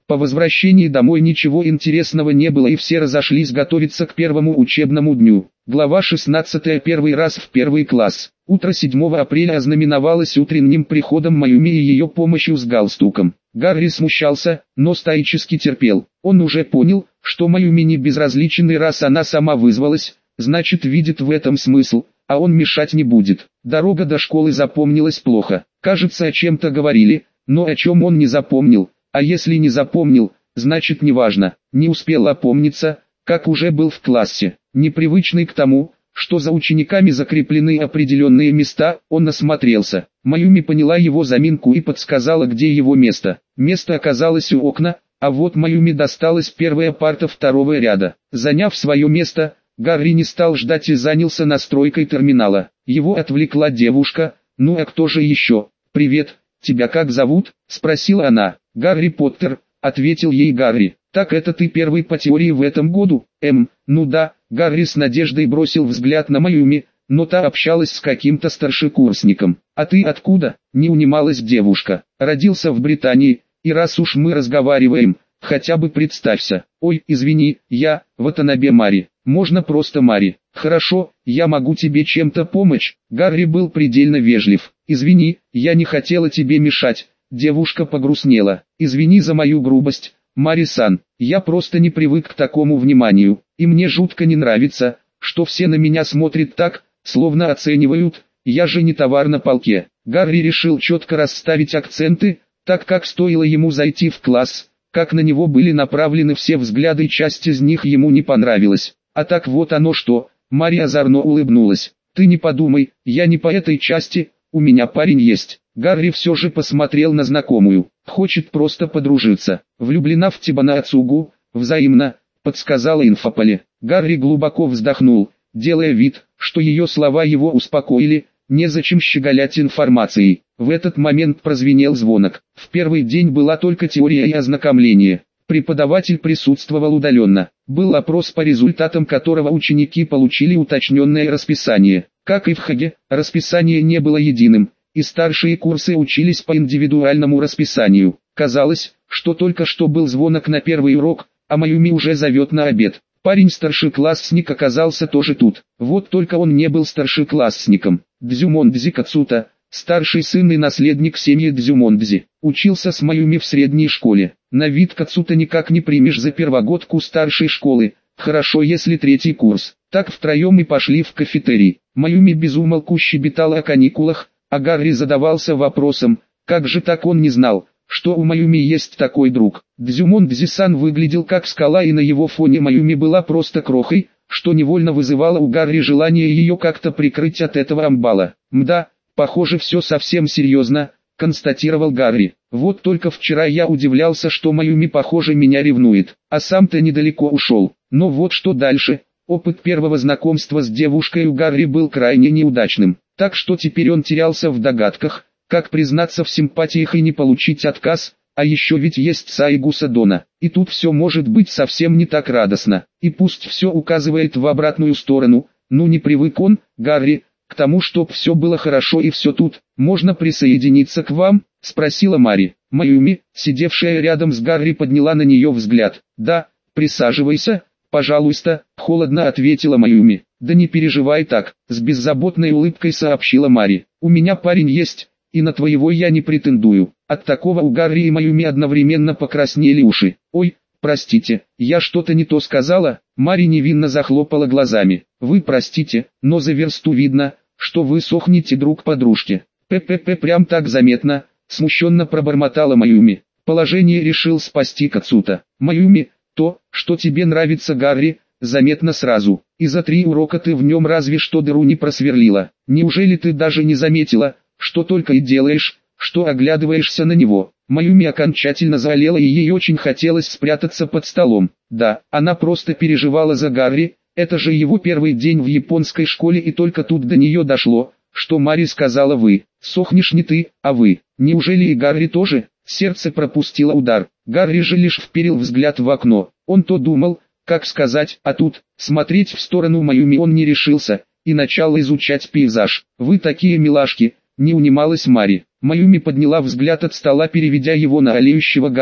По возвращении домой ничего интересного не было и все разошлись готовиться к первому учебному дню. Глава 16. Первый раз в первый класс. Утро 7 апреля ознаменовалось утренним приходом Маюми и ее помощью с галстуком. Гарри смущался, но стоически терпел. Он уже понял, что Маюми не безразличен, и раз она сама вызвалась, значит видит в этом смысл, а он мешать не будет. Дорога до школы запомнилась плохо. Кажется, о чем-то говорили, но о чем он не запомнил. А если не запомнил, значит неважно. Не успел опомниться, как уже был в классе. Непривычный к тому, что за учениками закреплены определенные места, он осмотрелся. Маюми поняла его заминку и подсказала, где его место. Место оказалось у окна, а вот Маюми досталась первая парта второго ряда. Заняв свое место, Гарри не стал ждать и занялся настройкой терминала. Его отвлекла девушка. «Ну а кто же еще?» «Привет, тебя как зовут?» – спросила она. «Гарри Поттер», – ответил ей Гарри. «Так это ты первый по теории в этом году?» Ну да». Гарри с надеждой бросил взгляд на Маюми, но та общалась с каким-то старшекурсником. «А ты откуда?» – не унималась девушка. «Родился в Британии, и раз уж мы разговариваем, хотя бы представься». «Ой, извини, я, Ватанабе Мари. Можно просто Мари». «Хорошо, я могу тебе чем-то помочь?» Гарри был предельно вежлив. «Извини, я не хотела тебе мешать». Девушка погрустнела. «Извини за мою грубость, Мари-сан, я просто не привык к такому вниманию, и мне жутко не нравится, что все на меня смотрят так, словно оценивают, я же не товар на полке». Гарри решил четко расставить акценты, так как стоило ему зайти в класс, как на него были направлены все взгляды, и часть из них ему не понравилась. «А так вот оно что», Мари озорно улыбнулась. «Ты не подумай, я не по этой части, у меня парень есть». Гарри все же посмотрел на знакомую. «Хочет просто подружиться. Влюблена в тебя на Ацугу, взаимно», подсказала Инфополе. Гарри глубоко вздохнул, делая вид, что ее слова его успокоили, незачем щеголять информацией. В этот момент прозвенел звонок. В первый день была только теория и ознакомление. Преподаватель присутствовал удаленно. Был опрос, по результатам которого ученики получили уточненное расписание. Как и в Хаге, расписание не было единым, и старшие курсы учились по индивидуальному расписанию. Казалось, что только что был звонок на первый урок, а Маюми уже зовет на обед. Парень-старшеклассник оказался тоже тут. Вот только он не был старшеклассником. Дзюмондзи Кацута, старший сын и наследник семьи Дзюмондзи, учился с Маюми в средней школе. На вид Кацута никак не примешь за первогодку старшей школы, хорошо если третий курс. Так втроем и пошли в кафетерий. Маюми безумолку щебетала о каникулах, а Гарри задавался вопросом, как же так он не знал, что у Маюми есть такой друг. Дзюмондзи-сан выглядел как скала, и на его фоне Маюми была просто крохой, что невольно вызывало у Гарри желание ее как-то прикрыть от этого амбала. «Мда, похоже все совсем серьезно», констатировал Гарри. «Вот только вчера я удивлялся, что Маюми, похоже, меня ревнует, а сам-то недалеко ушел». Но вот что дальше. Опыт первого знакомства с девушкой у Гарри был крайне неудачным, так что теперь он терялся в догадках, как признаться в симпатиях и не получить отказ, а еще ведь есть Сайгуса Дона, и тут все может быть совсем не так радостно, и пусть все указывает в обратную сторону, ну не привык он, Гарри, к тому, чтоб все было хорошо и все тут. «Можно присоединиться к вам?» – спросила Мари. Маюми, сидевшая рядом с Гарри, подняла на нее взгляд. «Да, присаживайся, пожалуйста», – холодно ответила Маюми. «Да не переживай так», – с беззаботной улыбкой сообщила Мари. «У меня парень есть, и на твоего я не претендую». От такого у Гарри и Маюми одновременно покраснели уши. «Ой, простите, я что-то не то сказала?» Мари невинно захлопала глазами. «Вы простите, но за версту видно, что вы сохнете друг по дружке». «ППП, прям так заметно», — смущенно пробормотала Маюми. Положение решил спасти Кацута. «Маюми, то, что тебе нравится Гарри, заметно сразу, и за 3 урока ты в нем разве что дыру не просверлила. Неужели ты даже не заметила, что только и делаешь, что оглядываешься на него?» Маюми окончательно заолела, и ей очень хотелось спрятаться под столом. Да, она просто переживала за Гарри, это же его первый день в японской школе, и только тут до нее дошло, что Мари сказала «вы». Сохнешь не ты, а вы. Неужели и Гарри тоже? Сердце пропустило удар. Гарри же лишь вперил взгляд в окно. Он то думал, как сказать, а тут, смотреть в сторону Маюми он не решился, и начал изучать пейзаж. «Вы такие милашки», — не унималась Мари. Маюми подняла взгляд от стола, переведя его на олеющего Гарри.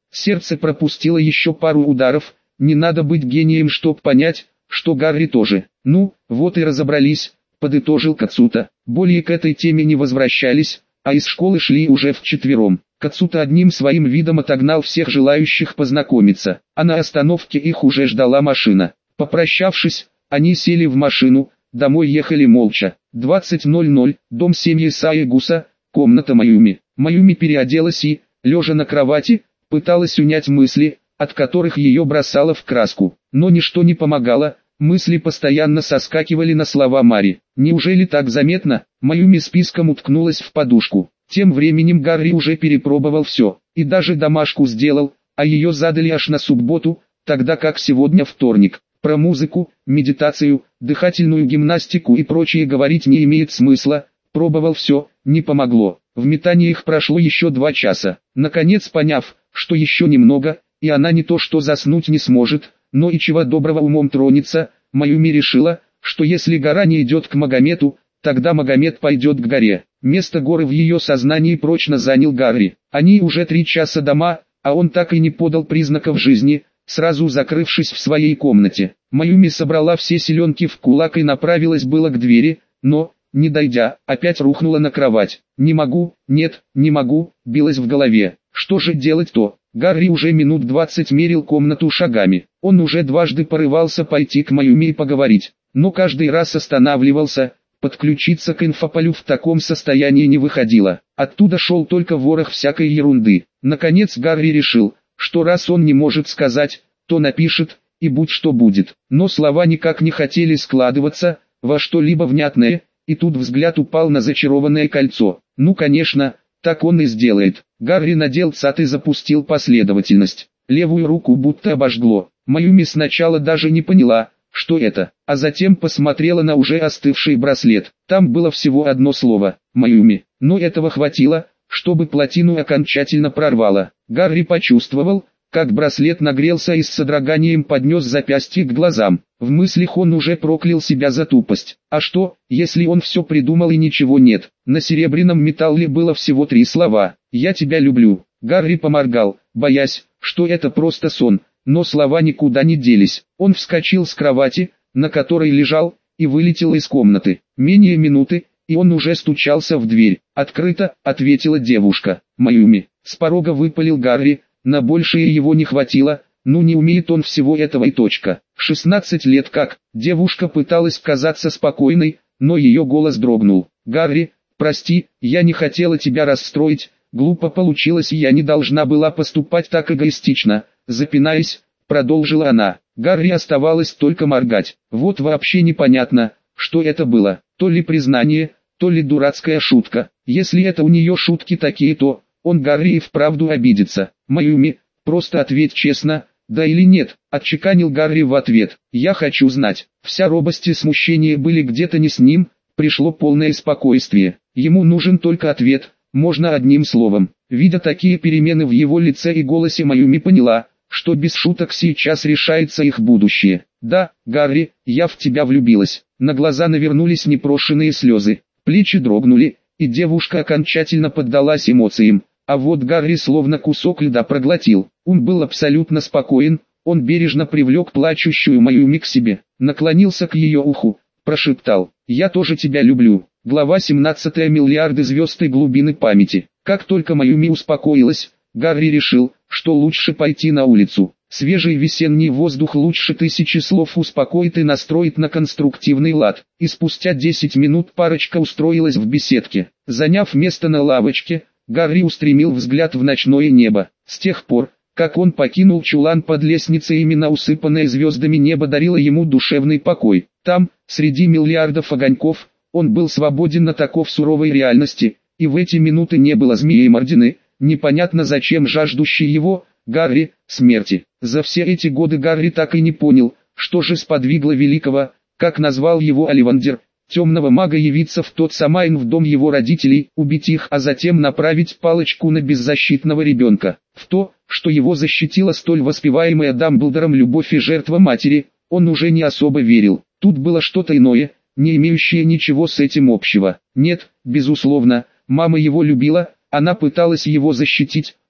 Сердце пропустило еще пару ударов, не надо быть гением, чтоб понять, что Гарри тоже. Ну, вот и разобрались, подытожил Кацута. Более к этой теме не возвращались, а из школы шли уже вчетвером. Кацута одним своим видом отогнал всех желающих познакомиться, а на остановке их уже ждала машина. Попрощавшись, они сели в машину, домой ехали молча. 20:00, дом семьи Саегуса, комната Маюми. Маюми переоделась и, лежа на кровати, пыталась унять мысли, от которых ее бросало в краску. Но ничто не помогало, мысли постоянно соскакивали на слова Мари. Неужели так заметно? Маюми списком уткнулась в подушку. Тем временем Гарри уже перепробовал все, и даже домашку сделал, а ее задали аж на субботу, тогда как сегодня вторник. Про музыку, медитацию, дыхательную гимнастику и прочее говорить не имеет смысла. Пробовал все, не помогло. В метаниях прошло еще 2 часа. Наконец поняв, что еще немного, и она не то что заснуть не сможет, но и чего доброго умом тронется, Маюми решила, что если гора не идет к Магомету, тогда Магомет пойдет к горе. Место горы в ее сознании прочно занял Гарри. Они уже 3 часа дома, а он так и не подал признаков жизни, сразу закрывшись в своей комнате. Маюми собрала все силенки в кулак и направилась было к двери, но, не дойдя, опять рухнула на кровать. «Не могу, нет, не могу», билась в голове. Что же делать-то? Гарри уже минут 20 мерил комнату шагами. Он уже дважды порывался пойти к Маюми и поговорить, но каждый раз останавливался. Подключиться к инфополю в таком состоянии не выходило. Оттуда шел только ворох всякой ерунды. Наконец Гарри решил, что раз он не может сказать, то напишет, и будь что будет. Но слова никак не хотели складываться во что-либо внятное, и тут взгляд упал на зачарованное кольцо. Ну конечно, так он и сделает. Гарри надел цат и запустил последовательность. Левую руку будто обожгло. Маюми сначала даже не поняла, что это, а затем посмотрела на уже остывший браслет. Там было всего одно слово – Маюми, но этого хватило, чтобы плотину окончательно прорвало. Гарри почувствовал, как браслет нагрелся и с содроганием поднес запястье к глазам. В мыслях он уже проклял себя за тупость. А что, если он все придумал и ничего нет? На серебряном металле было всего 3 слова «Я тебя люблю». Гарри поморгал, боясь, что это просто сон. Но слова никуда не делись. Он вскочил с кровати, на которой лежал, и вылетел из комнаты. Менее минуты, и он уже стучался в дверь. «Открыто», — ответила девушка. «Маюми». С порога выпалил Гарри, на большее его не хватило, ну не умеет он всего этого и точка. 16 лет как. Девушка пыталась казаться спокойной, но ее голос дрогнул. «Гарри, прости, я не хотела тебя расстроить, глупо получилось и я не должна была поступать так эгоистично». Запинаясь, продолжила она. Гарри оставалось только моргать. Вот вообще непонятно, что это было. То ли признание, то ли дурацкая шутка. Если это у нее шутки такие, то он Гарри и вправду обидится. «Маюми, просто ответь честно, да или нет», — отчеканил Гарри в ответ. «Я хочу знать». Вся робость и смущение были где-то не с ним, пришло полное спокойствие. Ему нужен только ответ, можно одним словом. Видя такие перемены в его лице и голосе, Маюми поняла, что без шуток сейчас решается их будущее. «Да, Гарри, я в тебя влюбилась». На глаза навернулись непрошенные слезы, плечи дрогнули, и девушка окончательно поддалась эмоциям. А вот Гарри словно кусок льда проглотил. Он был абсолютно спокоен, он бережно привлек плачущую Маюми к себе, наклонился к ее уху, прошептал: «Я тоже тебя люблю». Глава 17. Миллиарды звезд и глубины памяти. Как только Маюми успокоилась, Гарри решил, что лучше пойти на улицу. Свежий весенний воздух лучше 1000 слов успокоит и настроит на конструктивный лад. И спустя 10 минут парочка устроилась в беседке. Заняв место на лавочке, Гарри устремил взгляд в ночное небо. С тех пор, как он покинул чулан под лестницей, именно усыпанное звездами небо дарило ему душевный покой. Там, среди миллиардов огоньков, он был свободен от оков суровой реальности, и в эти минуты не было змеи Мордины, непонятно зачем жаждущей его, Гарри, смерти. За все эти годы Гарри так и не понял, что же сподвигло великого, как назвал его Оливандер, темного мага, явиться в тот Самайн в дом его родителей, убить их, а затем направить палочку на беззащитного ребенка. В то, что его защитила столь воспеваемая Дамблдором любовь и жертва матери, он уже не особо верил. Тут было что-то иное, не имеющее ничего с этим общего. Нет, безусловно, мама его любила, она пыталась его защитить,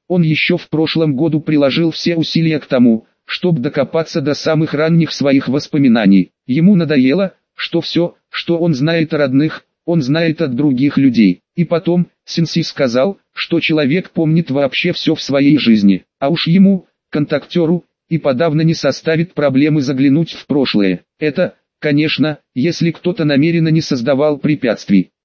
Он еще в прошлом году приложил все усилия к тому, чтобы докопаться до самых ранних своих воспоминаний. Ему надоело, что все, что он знает о родных, он знает от других людей. И потом, Сенси сказал, что человек помнит вообще все в своей жизни. А уж ему, контактеру, и подавно не составит проблемы заглянуть в прошлое. Это, конечно, если кто-то намеренно не создавал препятствий.